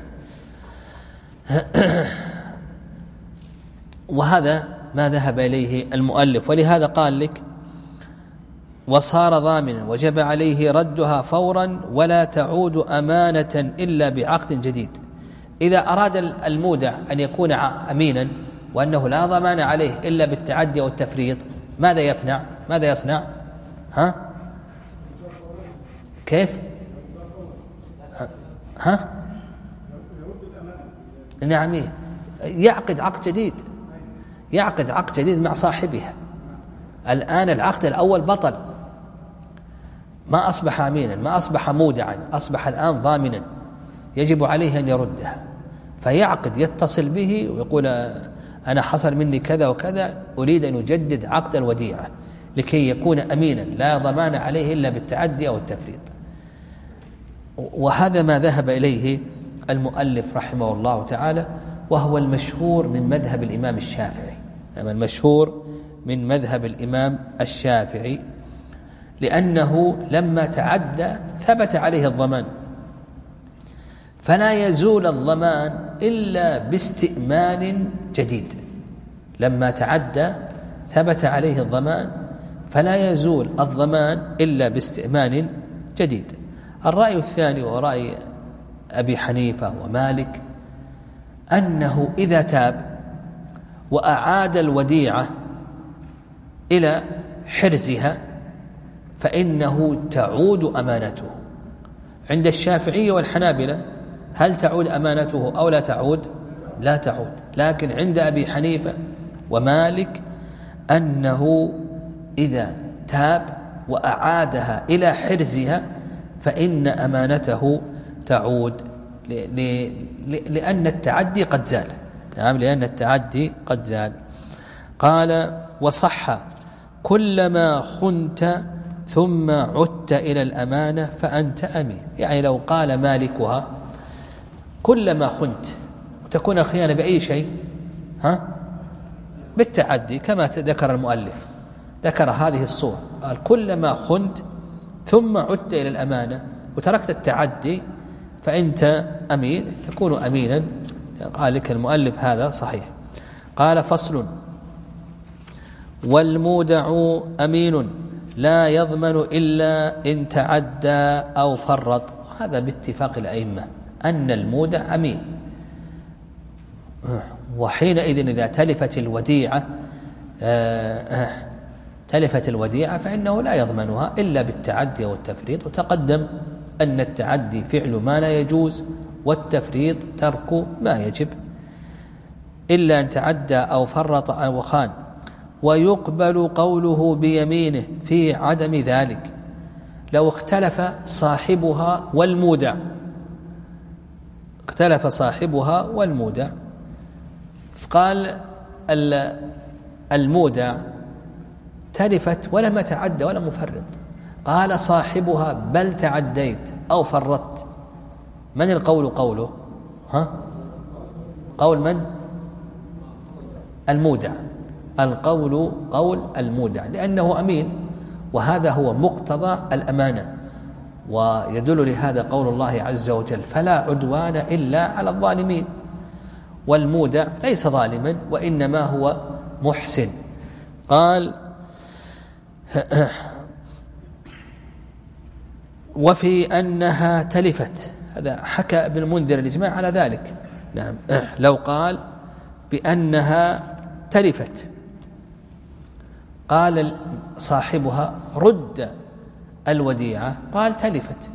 وهذا ما ذهب إليه المؤلف، ولهذا قال لك وصار ضامنا وجب عليه ردها فورا ولا تعود أمانة إلا بعقد جديد. إذا أراد المودع أن يكون أمينا وأنه لا ضمان عليه إلا بالتعدي أو التفريط، ماذا يفنع؟ ماذا يصنع؟ ها؟ كيف؟ ها؟ نعم، يعقد عقد جديد، يعقد عقد جديد مع صاحبها. الآن العقد الأول بطل، ما أصبح أمينا، ما أصبح مودعا، أصبح الآن ضامنا، يجب عليه أن يردها. فيعقد، يتصل به ويقول أنا حصل مني كذا وكذا، أريد أن يجدد عقد الوديعة لكي يكون أمينا لا ضمان عليه إلا بالتعدي أو التفريط. وهذا ما ذهب إليه المؤلف رحمه الله تعالى، وهو المشهور من مذهب الإمام الشافعي، المشهور من مذهب الإمام الشافعي، لأنه لما تعدى ثبت عليه الضمان، فلا يزول الضمان إلا باستئمان جديد. لما تعدى ثبت عليه الضمان فلا يزول الضمان إلا باستئمان جديد. الرأي الثاني ورأي أبي حنيفة ومالك أنه إذا تاب وأعاد الوديعة إلى حرزها فإنه تعود أمانته. عند الشافعية والحنابلة هل تعود أمانته أو لا تعود؟ لا تعود. لكن عند أبي حنيفة ومالك أنه إذا تاب وأعادها إلى حرزها فإن أمانته تعود، لأن التعدي قد زال. نعم، لأن التعدي قد زال. قال وصح كلما خنت ثم عدت إلى الأمانة فأنت أمين. يعني لو قال مالكها كلما خنت، تكون الخيانة بأي شيء؟ ها بالتعدي كما ذكر المؤلف، ذكر هذه الصورة، قال كلما خنت ثم عدت إلى الأمانة وتركت التعدي فأنت أمين، تكون أمينا. قال لك المؤلف هذا صحيح. قال فصل: والمودع أمين لا يضمن إلا إن تعدى أو فرط. هذا باتفاق الأئمة أن المودع أمين، وحينئذ إذا تلفت الوديعة تلفت الوديعة فإنه لا يضمنها إلا بالتعدي والتفريط. وتقدم أن التعدي فعل ما لا يجوز والتفريط ترك ما يجب، إلا أن تعدى أو فرط أو خان. ويقبل قوله بيمينه في عدم ذلك لو اختلف صاحبها والمودع، اختلف صاحبها والمودع. قال المودع تلفت ولم تعدى ولا مفرط، قال صاحبها بل تعديت أو فرطت. من القول قوله؟ ها؟ قول من؟ المودع. القول قول المودع لأنه أمين، وهذا هو مقتضى الأمانة. ويدل لهذا قول الله عز وجل: فلا عدوان إلا على الظالمين. والمودع ليس ظالما وإنما هو محسن. قال: وفي أنها تلفت، هذا حكى ابن المنذر الإجماع على ذلك. نعم، لو قال بأنها تلفت قال صاحبها رد الوديعة، قال تلفت،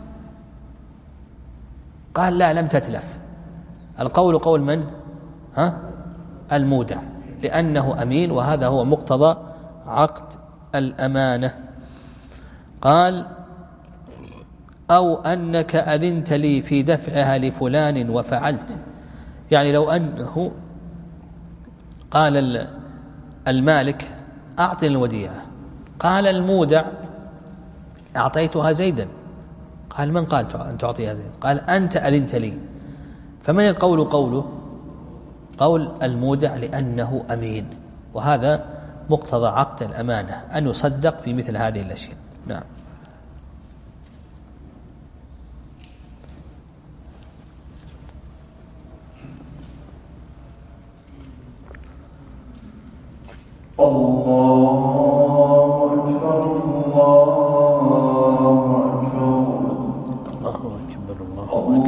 قال لا لم تتلف. القول قول من؟ ها؟ المودع، لأنه أمين، وهذا هو مقتضى عقد الأمانة. قال: أو أنك أذنت لي في دفعها لفلان وفعلت. يعني لو أنه قال المالك أعطني الوديعة، قال المودع أعطيتها زيدا، قال من قال أن تعطيها زيدا؟ قال أنت أذنت لي. فمن القول قوله؟ قول المودع، لأنه أمين، وهذا مقتضى عقد الأمانة أن يصدق في مثل هذه الأشياء. نعم. الله أكبر الله أكبر الله أكبر الله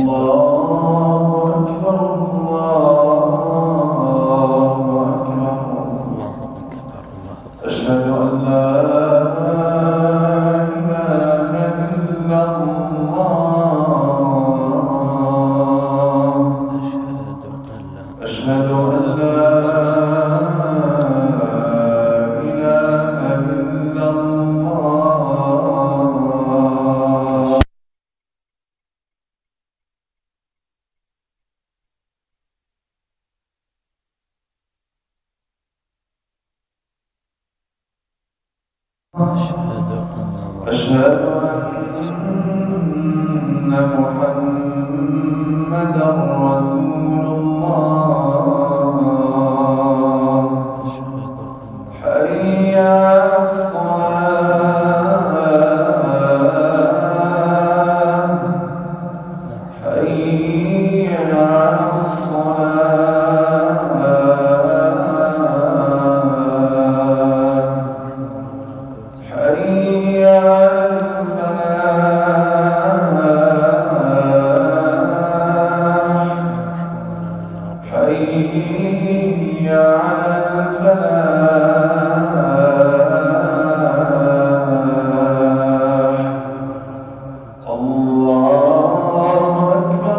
أكبر الله أكبر أشهد أن لا إله إلا الله أشهد أن لا أشهد أن محمدا رسول الله حي على الصلاة حي على الصلاة حي على الفلاح حي على الفلاح. الله أكبر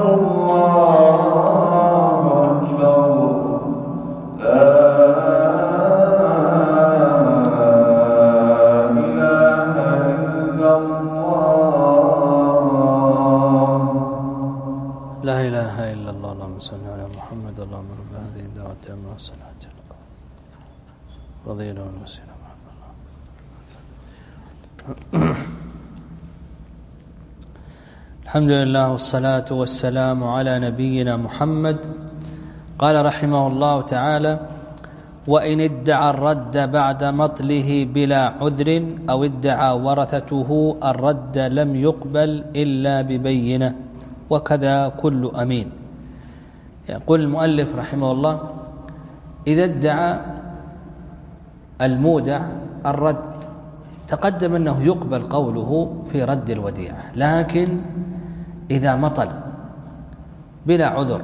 الله أكبر لا لا إله إلا الله. اللهم صل على محمد. اللهم رب هذه الدعوة التامة والصلاة الفضيلة والوسيلة. الحمد لله والصلاة والسلام على نبينا محمد. قال رحمه الله تعالى: وإن ادعى الرد بعد مطله بلا عذر أو ادعى ورثته الرد لم يقبل إلا ببينة، وكذا كل أمين. يقول المؤلف رحمه الله: إذا ادعى المودع الرد، تقدم أنه يقبل قوله في رد الوديعة، لكن إذا مطل بلا عذر،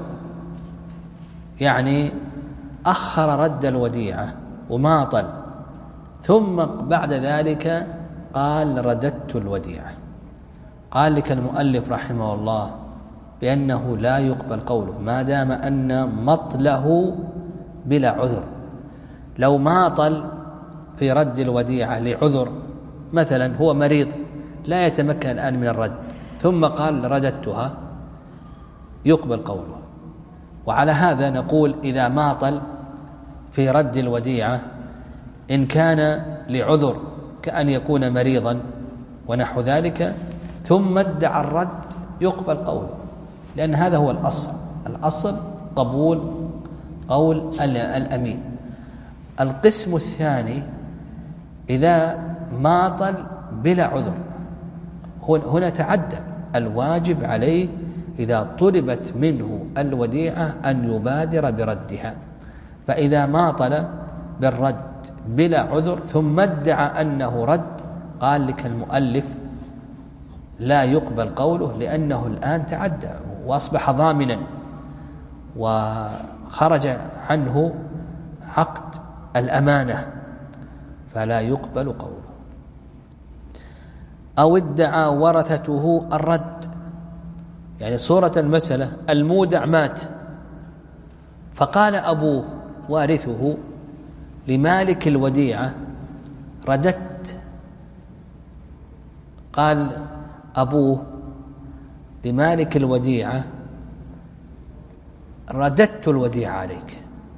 يعني أخر رد الوديعة وماطل، ثم بعد ذلك قال رددت الوديعة، قال لك المؤلف رحمه الله بأنه لا يقبل قوله ما دام أن مطله بلا عذر. لو ماطل في رد الوديعة لعذر، مثلا هو مريض لا يتمكن الآن من الرد، ثم قال رددتها، يقبل قوله. وعلى هذا نقول إذا ماطل في رد الوديعة إن كان لعذر كأن يكون مريضا ونحو ذلك، ثم ادعى الرد، يقبل قوله، لأن هذا هو الأصل. الأصل قبول قول الأمين. القسم الثاني إذا ماطل بلا عذر، هنا تعدى. الواجب عليه إذا طلبت منه الوديعة أن يبادر بردها، فإذا ماطل بالرد بلا عذر ثم ادعى أنه رد، قال لك المؤلف لا يقبل قوله، لأنه الآن تعدى وأصبح ضامنا وخرج عنه عقد الأمانة، فلا يقبل قوله. أو ادعى ورثته الرد، يعني صورة المسألة المودع مات، فقال أبوه وارثه لمالك الوديعة رددت، قال أبوه لمالك الوديعة رددت الوديعة عليك،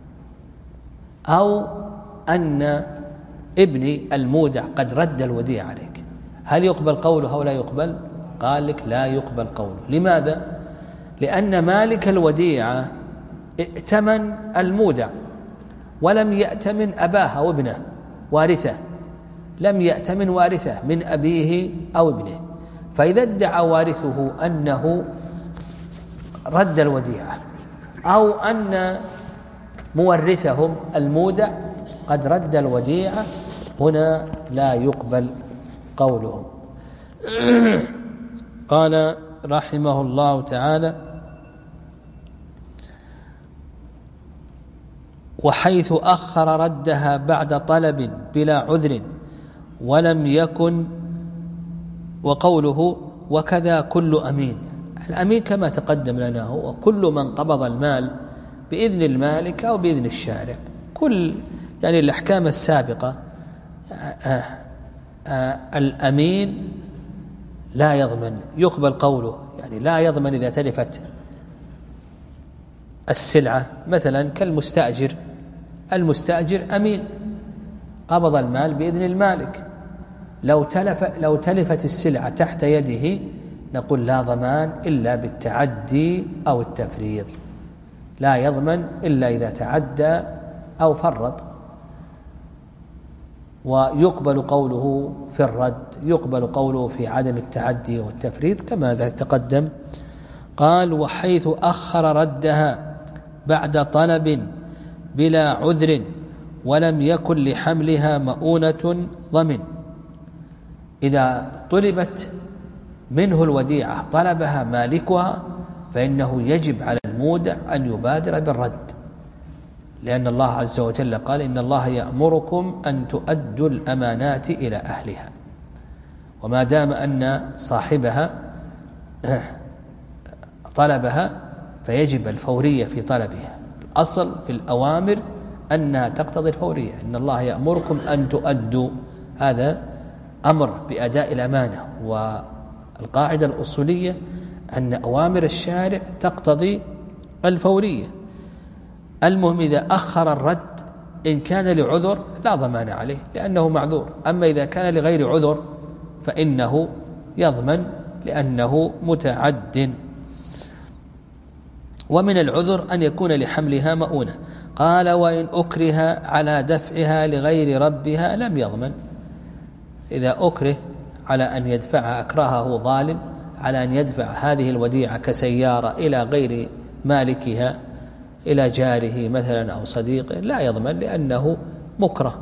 أو أن ابني المودع قد رد الوديعة عليك، هل يقبل قوله أو لا يقبل؟ قال لك لا يقبل قوله. لماذا؟ لأن مالك الوديعة ائتمن المودع ولم يأتمن أباه أو ابنه وارثه، لم يأتمن وارثه من أبيه أو ابنه، فإذا ادعى وارثه أنه رد الوديعة أو أن مورثهم المودع قد رد الوديعة، هنا لا يقبل قولهم. قال رحمه الله تعالى: وحيث أخر ردها بعد طلب بلا عذر ولم يكن، وقوله وكذا كل أمين. الأمين كما تقدم لنا هو كل من قبض المال بإذن المالك أو بإذن الشارع، كل يعني الأحكام السابقة. آه آه الأمين لا يضمن، يقبل قوله، يعني لا يضمن إذا تلفت السلعة، مثلا كالمستأجر، المستأجر أمين قبض المال بإذن المالك، لو تلف لو تلفت السلعة تحت يده نقول لا ضمان إلا بالتعدي أو التفريط، لا يضمن إلا إذا تعدى أو فرط. ويقبل قوله في الرد، يقبل قوله في عدم التعدي والتفريط كما تقدم. قال: وحيث أخر ردها بعد طلب بلا عذر ولم يكن لحملها مؤونة ضمن. إذا طلبت منه الوديعة طلبها مالكها فإنه يجب على المودع أن يبادر بالرد، لأن الله عز وجل قال: إن الله يأمركم أن تؤدوا الأمانات إلى أهلها. وما دام أن صاحبها طلبها فيجب الفورية في طلبها. الأصل في الأوامر أنها تقتضي الفورية، إن الله يأمركم أن تؤدوا، هذا أمر بأداء الأمانة. والقاعدة الأصولية أن أوامر الشارع تقتضي الفورية. المهم إذا أخر الرد إن كان لعذر لا ضمان عليه لأنه معذور، أما إذا كان لغير عذر فإنه يضمن لأنه متعد. ومن العذر أن يكون لحملها مؤونة. قال وإن أكره على دفعها لغير ربها لم يضمن. إذا أكره على أن يدفعها، أكرهه ظالم على أن يدفع هذه الوديعة كسيارة إلى غير مالكها، إلى جاره مثلا أو صديقه، لا يضمن لأنه مكره.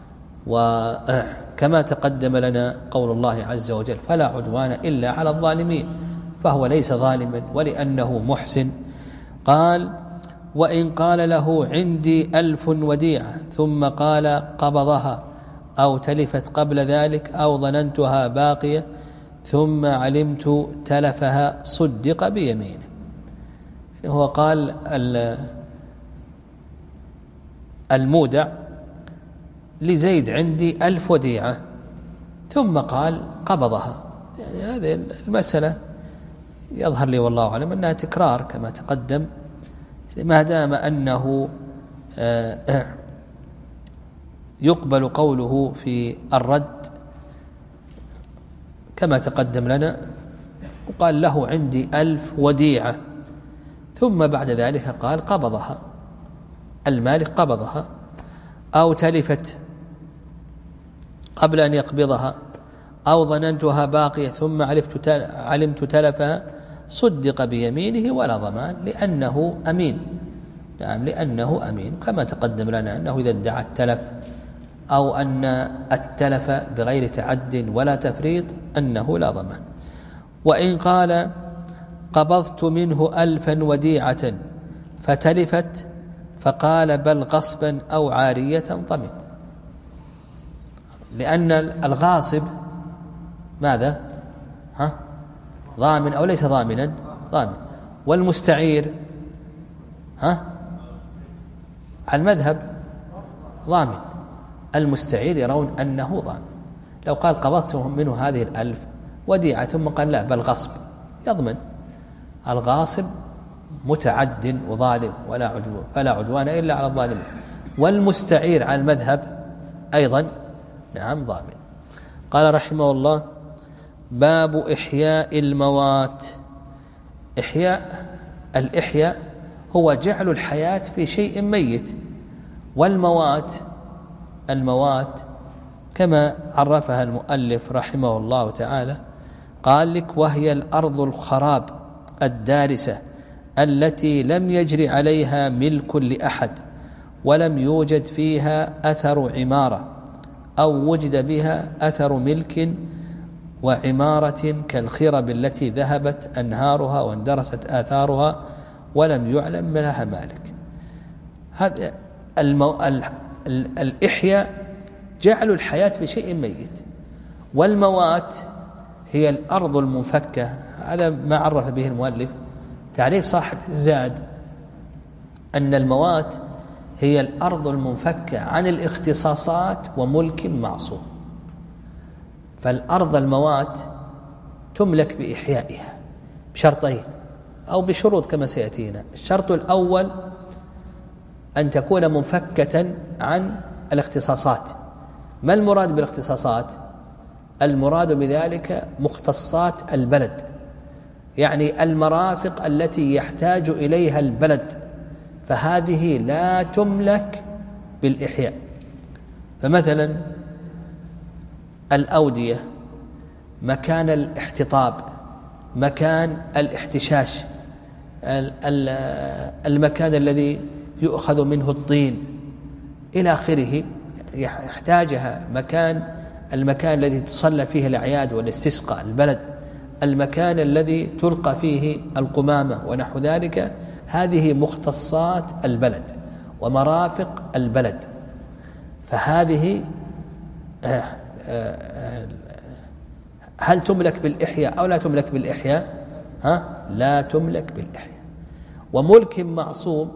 وكما تقدم لنا قول الله عز وجل فلا عدوان إلا على الظالمين، فهو ليس ظالما ولأنه محسن. قال وإن قال له عندي ألف وديعة ثم قال قبضها أو تلفت قبل ذلك أو ظننتها باقية ثم علمت تلفها صدق بيمينه. هو قال المودع لزيد عندي ألف وديعة ثم قال قبضها. يعني هذه المسألة يظهر لي والله أعلم أنها تكرار كما تقدم، ما دام أنه يقبل قوله في الرد كما تقدم لنا، وقال له عندي ألف وديعة ثم بعد ذلك قال قبضها، المالك قبضها أو تلفت قبل أن يقبضها أو ظننتها باقية ثم علمت تلفها صدق بيمينه ولا ضمان لأنه أمين. نعم لأنه أمين، كما تقدم لنا أنه إذا ادعى التلف أو أن التلف بغير تعد ولا تفريط أنه لا ضمان. وإن قال قبضت منه ألفا وديعة فتلفت فقال بل غصبا أو عارية ضمن، لأن الغاصب ماذا؟ ها؟ ضامن أو ليس ضامنا؟ ضامن. والمستعير ها؟ على المذهب ضامن. المستعير يرون أنه ضامن. لو قال قبضت منه هذه الألف وديعة ثم قال لا بل غصب، يضمن. الغاصب متعد وظالم ولا عدوان فلا عدوان إلا على الظالمين. والمستعير على المذهب أيضا نعم ضامن. قال رحمه الله باب إحياء الموات. إحياء الإحياء هو جعل الحياة في شيء ميت، والموات الموات كما عرفها المؤلف رحمه الله تعالى قال لك وهي الأرض الخراب الدارسة التي لم يجري عليها ملك لأحد ولم يوجد فيها أثر عمارة أو وجد بها أثر ملك وعمارة كالخرب التي ذهبت أنهارها واندرست آثارها ولم يعلم لها مالك. هذا المو... ال... ال... الإحياء جعل الحياة بشيء ميت، والموات هي الأرض المنفكة. هذا ما عرف به المؤلف. تعريف صاحب الزاد أن الموات هي الأرض المنفكة عن الاختصاصات وملك معصوم. فالأرض الموات تملك بإحيائها بشرطين أو بشروط كما سيأتينا. الشرط الأول أن تكون منفكة عن الاختصاصات. ما المراد بالاختصاصات؟ المراد بذلك مختصات البلد، يعني المرافق التي يحتاج إليها البلد، فهذه لا تملك بالإحياء. فمثلا الأودية، مكان الاحتطاب، مكان الاحتشاش، المكان الذي يؤخذ منه الطين إلى آخره، يحتاجها مكان، المكان الذي تصلى فيه الأعياد والاستسقاء البلد، المكان الذي تلقى فيه القمامة ونحو ذلك. هذه مختصات البلد ومرافق البلد، فهذه هل تملك بالإحياء أو لا تملك بالإحياء؟ ها؟ لا تملك بالإحياء. وملك معصوم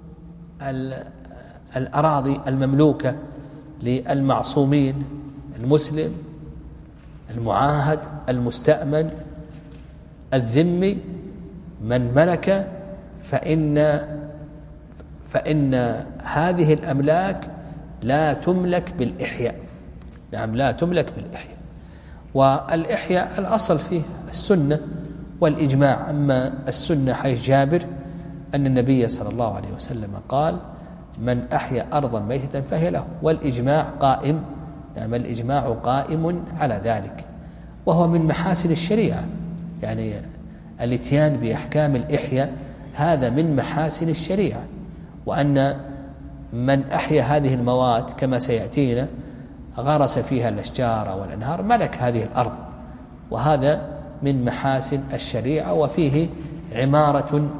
الأراضي المملوكة للمعصومين، المسلم المعاهد المستأمن الذمي، من ملك فإن فإن هذه الأملاك لا تملك بالإحياء. نعم لا تملك بالإحياء. والإحياء الأصل فيه السنة والإجماع. أما السنة حيث جابر أن النبي صلى الله عليه وسلم قال من أحيا أرضا ميتة فهي له، والإجماع قائم، نعم الإجماع قائم على ذلك، وهو من محاسن الشريعة، يعني الاتيان بأحكام الإحياء هذا من محاسن الشريعة، وأن من أحيا هذه المواد كما سيأتينا غرس فيها الأشجار والأنهار ملك هذه الأرض، وهذا من محاسن الشريعة، وفيه عمارة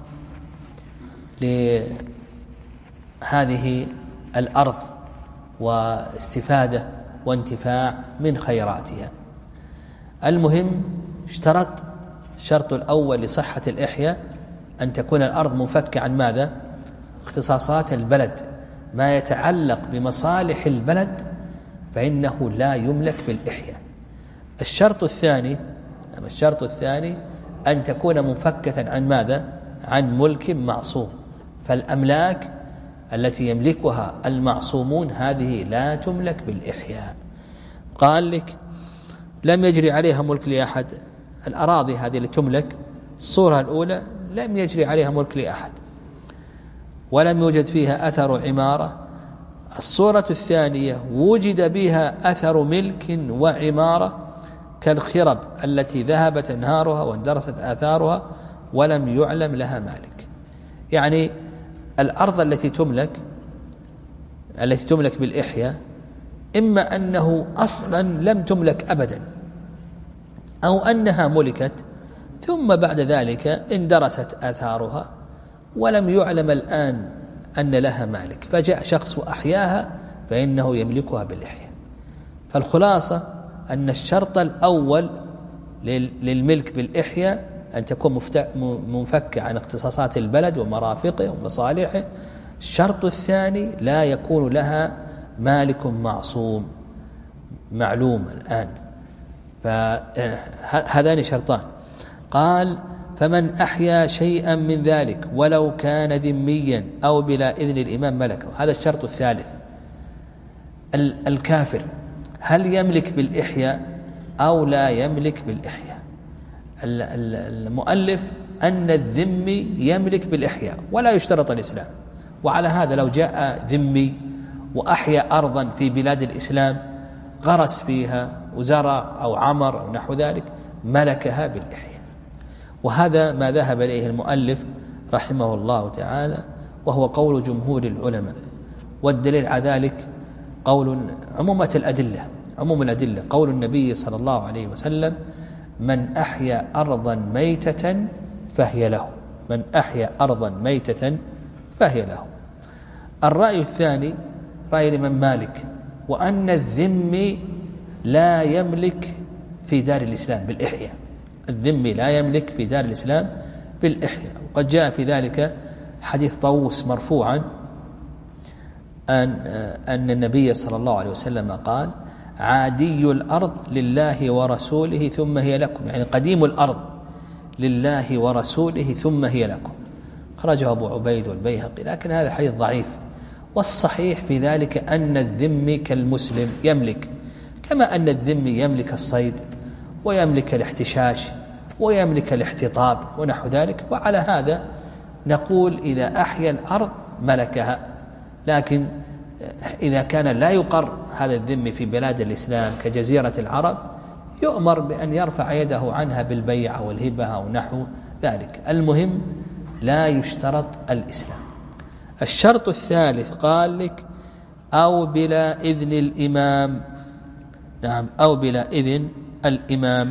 لهذه الأرض واستفادة وانتفاع من خيراتها. المهم اشترط الشرط الأول لصحة الإحياء أن تكون الأرض منفكة عن ماذا؟ اختصاصات البلد، ما يتعلق بمصالح البلد فإنه لا يملك بالإحياء. الشرط الثاني الشرط الثاني أن تكون منفكة عن ماذا؟ عن ملك معصوم، فالأملاك التي يملكها المعصومون هذه لا تملك بالإحياء. قال لك لم يجري عليها ملك لأحد، الأراضي هذه اللي تملك الصورة الأولى لم يجري عليها ملك لأحد ولم يوجد فيها أثر عمارة. الصورة الثانية وجد بها أثر ملك وعمارة كالخرب التي ذهبت أنهارها واندرست آثارها ولم يعلم لها مالك. يعني الأرض التي تملك التي تملك بالإحياء إما أنه أصلا لم تملك أبدا، أو أنها ملكت ثم بعد ذلك اندرست آثارها ولم يعلم الآن أن لها مالك، فجاء شخص وأحياها فإنه يملكها بالإحياء. فالخلاصة أن الشرط الأول للملك بالإحياء أن تكون منفكة عن اختصاصات البلد ومرافقه ومصالحه. الشرط الثاني لا يكون لها مالك معصوم معلوم الآن. فهذان شرطان. قال فمن أحيا شيئا من ذلك ولو كان ذميا أو بلا إذن الإمام ملكه. هذا الشرط الثالث. الكافر هل يملك بالإحياء أو لا يملك بالإحياء؟ المؤلف أن الذمي يملك بالإحياء ولا يشترط الإسلام، وعلى هذا لو جاء ذمي وأحيا أرضا في بلاد الإسلام غرس فيها وزرع أو عمر أو نحو ذلك ملكها بالإحياء. وهذا ما ذهب إليه المؤلف رحمه الله تعالى، وهو قول جمهور العلماء. والدليل على ذلك قول عمومة الأدلة عموم الأدلة قول النبي صلى الله عليه وسلم من أحيا أرضا ميتة فهي له من أحيا أرضا ميتة فهي له. الرأي الثاني رأي الإمام مالك، وأن الذمي لا يملك في دار الإسلام بالإحياء الذمي لا يملك في دار الإسلام بالإحياء. وقد جاء في ذلك حديث طاووس مرفوعا أن, أن النبي صلى الله عليه وسلم قال عادي الأرض لله ورسوله ثم هي لكم، يعني قديم الأرض لله ورسوله ثم هي لكم. خرجه أبو عبيد والبيهقي، لكن هذا حديث ضعيف. والصحيح في ذلك أن الذمي كالمسلم يملك، كما أن الذمي يملك الصيد ويملك الاحتشاش ويملك الاحتطاب ونحو ذلك. وعلى هذا نقول إذا أحيا الأرض ملكها، لكن إذا كان لا يقر هذا الذمي في بلاد الإسلام كجزيرة العرب يؤمر بأن يرفع يده عنها بالبيع أو الهبة أو نحو ذلك. المهم لا يشترط الإسلام. الشرط الثالث قال لك أو بلا إذن الإمام. نعم أو بلا إذن الإمام.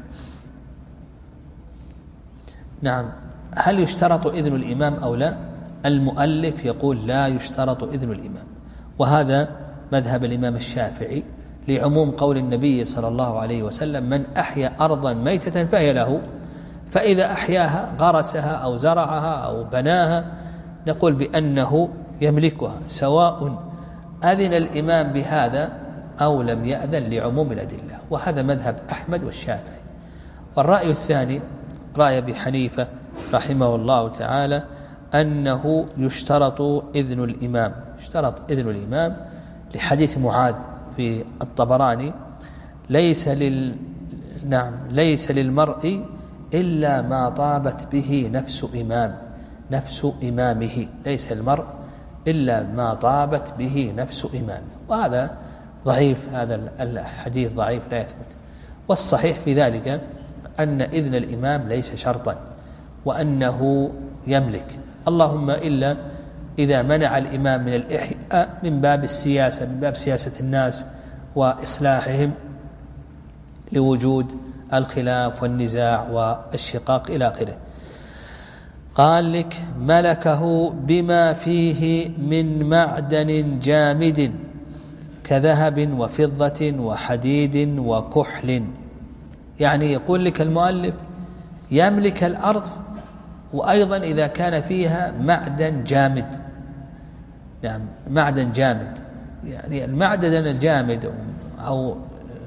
نعم هل يشترط إذن الإمام أو لا؟ المؤلف يقول لا يشترط إذن الإمام، وهذا مذهب الإمام الشافعي لعموم قول النبي صلى الله عليه وسلم من أحيا أرضا ميتة فهي له. فإذا أحياها غرسها أو زرعها أو بناها نقول بأنه يملكها، سواء أذن الإمام بهذا أو لم يأذن لعموم الأدلة. وهذا مذهب أحمد والشافعي. والرأي الثاني رأي أبي حنيفة رحمه الله تعالى أنه يشترط إذن الإمام يشترط إذن الإمام لحديث معاذ في الطبراني ليس لل نعم ليس للمرء إلا ما طابت به نفس إمام، نفس إمامه، ليس المرء إلا ما طابت به نفس إمامه. وهذا ضعيف، هذا الحديث ضعيف لا يثبت. والصحيح في ذلك أن إذن الإمام ليس شرطا، وأنه يملك، اللهم إلا إذا منع الإمام من الإحياء من باب السياسة، من باب سياسة الناس وإصلاحهم لوجود الخلاف والنزاع والشقاق إلى آخره. قال لك: ملكه بما فيه من معدن جامد كذهب وفضة وحديد وكحل. يعني يقول لك المؤلف يملك الأرض، وأيضا إذا كان فيها معدن جامد. نعم، معدن جامد، يعني المعدن الجامد أو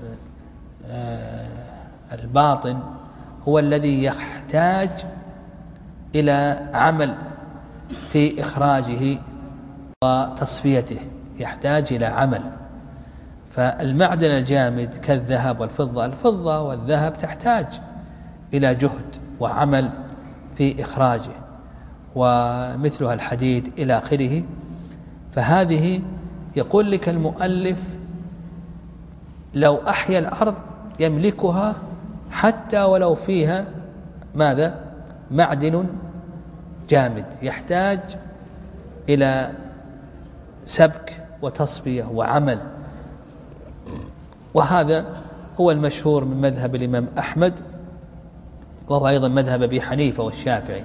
الباطن هو الذي يحتاج إلى عمل في إخراجه وتصفيته، يحتاج إلى عمل. فالمعدن الجامد كالذهب والفضة، الفضة والذهب تحتاج إلى جهد وعمل في إخراجه، ومثلها الحديد إلى آخره. فهذه يقول لك المؤلف لو أحيا الأرض يملكها حتى ولو فيها ماذا؟ معدن جامد يحتاج إلى سبك وتصفية وعمل. وهذا هو المشهور من مذهب الإمام أحمد، وهو أيضا مذهب أبي حنيفة والشافعي،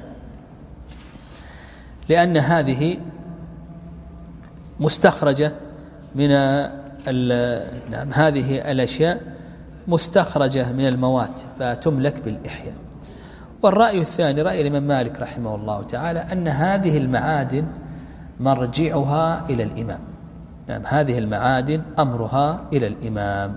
لأن هذه مستخرجة من نعم هذه الأشياء مستخرجة من الموات فتملك بالإحياء. والرأي الثاني رأي الإمام مالك رحمه الله تعالى أن هذه المعادن مرجعها إلى الإمام. نعم، هذه المعادن أمرها إلى الإمام.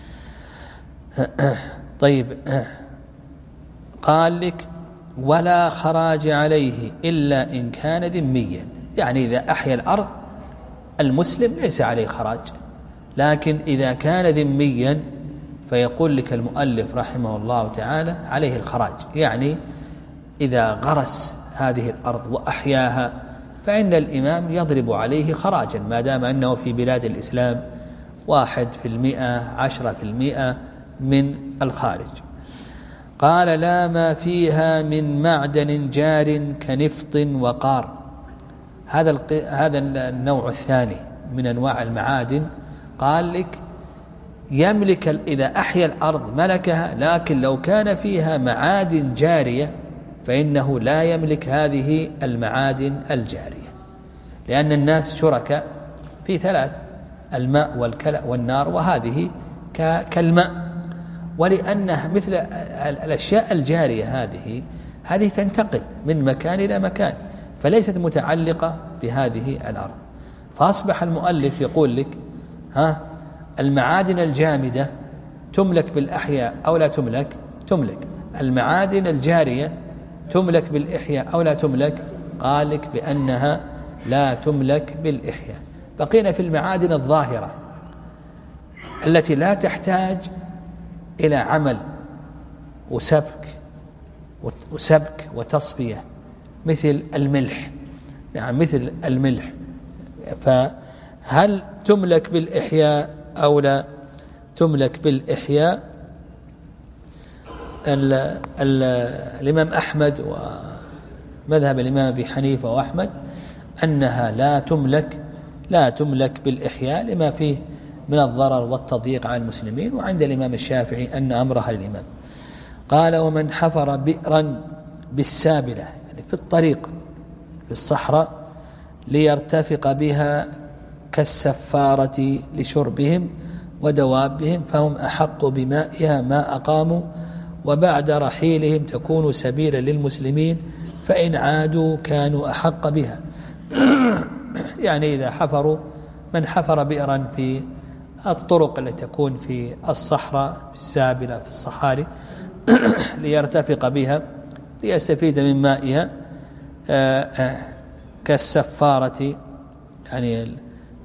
طيب، قال لك: ولا خراج عليه إلا إن كان ذميا. يعني إذا أحيا الأرض المسلم ليس عليه خراج، لكن إذا كان ذميا فيقول لك المؤلف رحمه الله تعالى عليه الخراج. يعني إذا غرس هذه الأرض وأحياها فإن الإمام يضرب عليه خراجا ما دام أنه في بلاد الإسلام واحد في المئة عشرة في المئة من الخارج. قال: لا ما فيها من معدن جار كنفط وقار. هذا هذا النوع الثاني من أنواع المعادن. قال لك يملك إذا أحيا الأرض ملكها، لكن لو كان فيها معادن جارية فإنه لا يملك هذه المعادن الجارية، لأن الناس شركاء في ثلاث: الماء والكلى والنار، وهذه كالماء. ولأنها مثل الأشياء الجارية هذه هذه تنتقل من مكان إلى مكان، فليست متعلقة بهذه الأرض. فأصبح المؤلف يقول لك ها المعادن الجامدة تملك بالأحياء أو لا تملك؟ تملك. المعادن الجارية تملك بالإحياء أو لا تملك؟ قال لك بأنها لا تملك بالإحياء. بقينا في المعادن الظاهرة التي لا تحتاج إلى عمل وسبك وسبك وتصفية، مثل الملح. نعم، مثل الملح. فهل تملك بالإحياء أو لا تملك بالإحياء؟ ال ال الإمام أحمد ومذهب الإمام أبي حنيفة وأحمد أنها لا تملك لا تملك بالإحياء لما فيه من الضرر والتضييق على المسلمين. وعند الإمام الشافعي أن أمرها للإمام. قال: ومن حفر بئرا بالسابلة، يعني في الطريق في الصحراء، ليرتفق بها كالسفارة لشربهم ودوابهم، فهم أحق بمائها ما أقاموا، وبعد رحيلهم تكون سبيلا للمسلمين، فإن عادوا كانوا أحق بها. يعني إذا حفروا، من حفر بئرا في الطرق التي تكون في الصحراء السابلة في الصحاري ليرتفق بها ليستفيد من مائها كالسفارة، يعني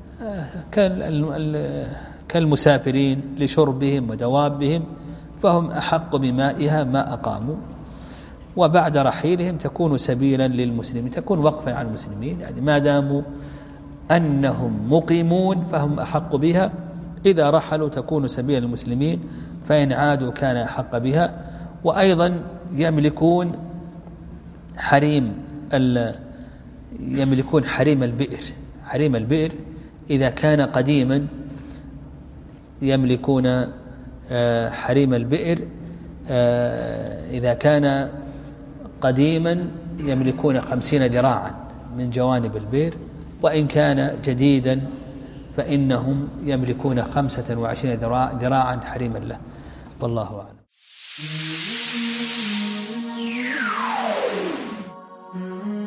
كالمسافرين لشربهم ودوابهم، فهم أحق بمائها ما أقاموا. وبعد رحيلهم تكون سبيلا للمسلمين، تكون وقفا على المسلمين، يعني ما داموا أنهم مقيمون فهم أحق بها، إذا رحلوا تكون سبيلا للمسلمين، فإن عادوا كان أحق بها. وأيضا يملكون حريم يملكون حريم البئر، حريم البئر إذا كان قديما يملكون حريم البئر، إذا كان قديما يملكون خمسين ذراعا من جوانب البئر، وإن كان جديدا فإنهم يملكون خمسة وعشرين ذراعا حريما له، والله أعلم.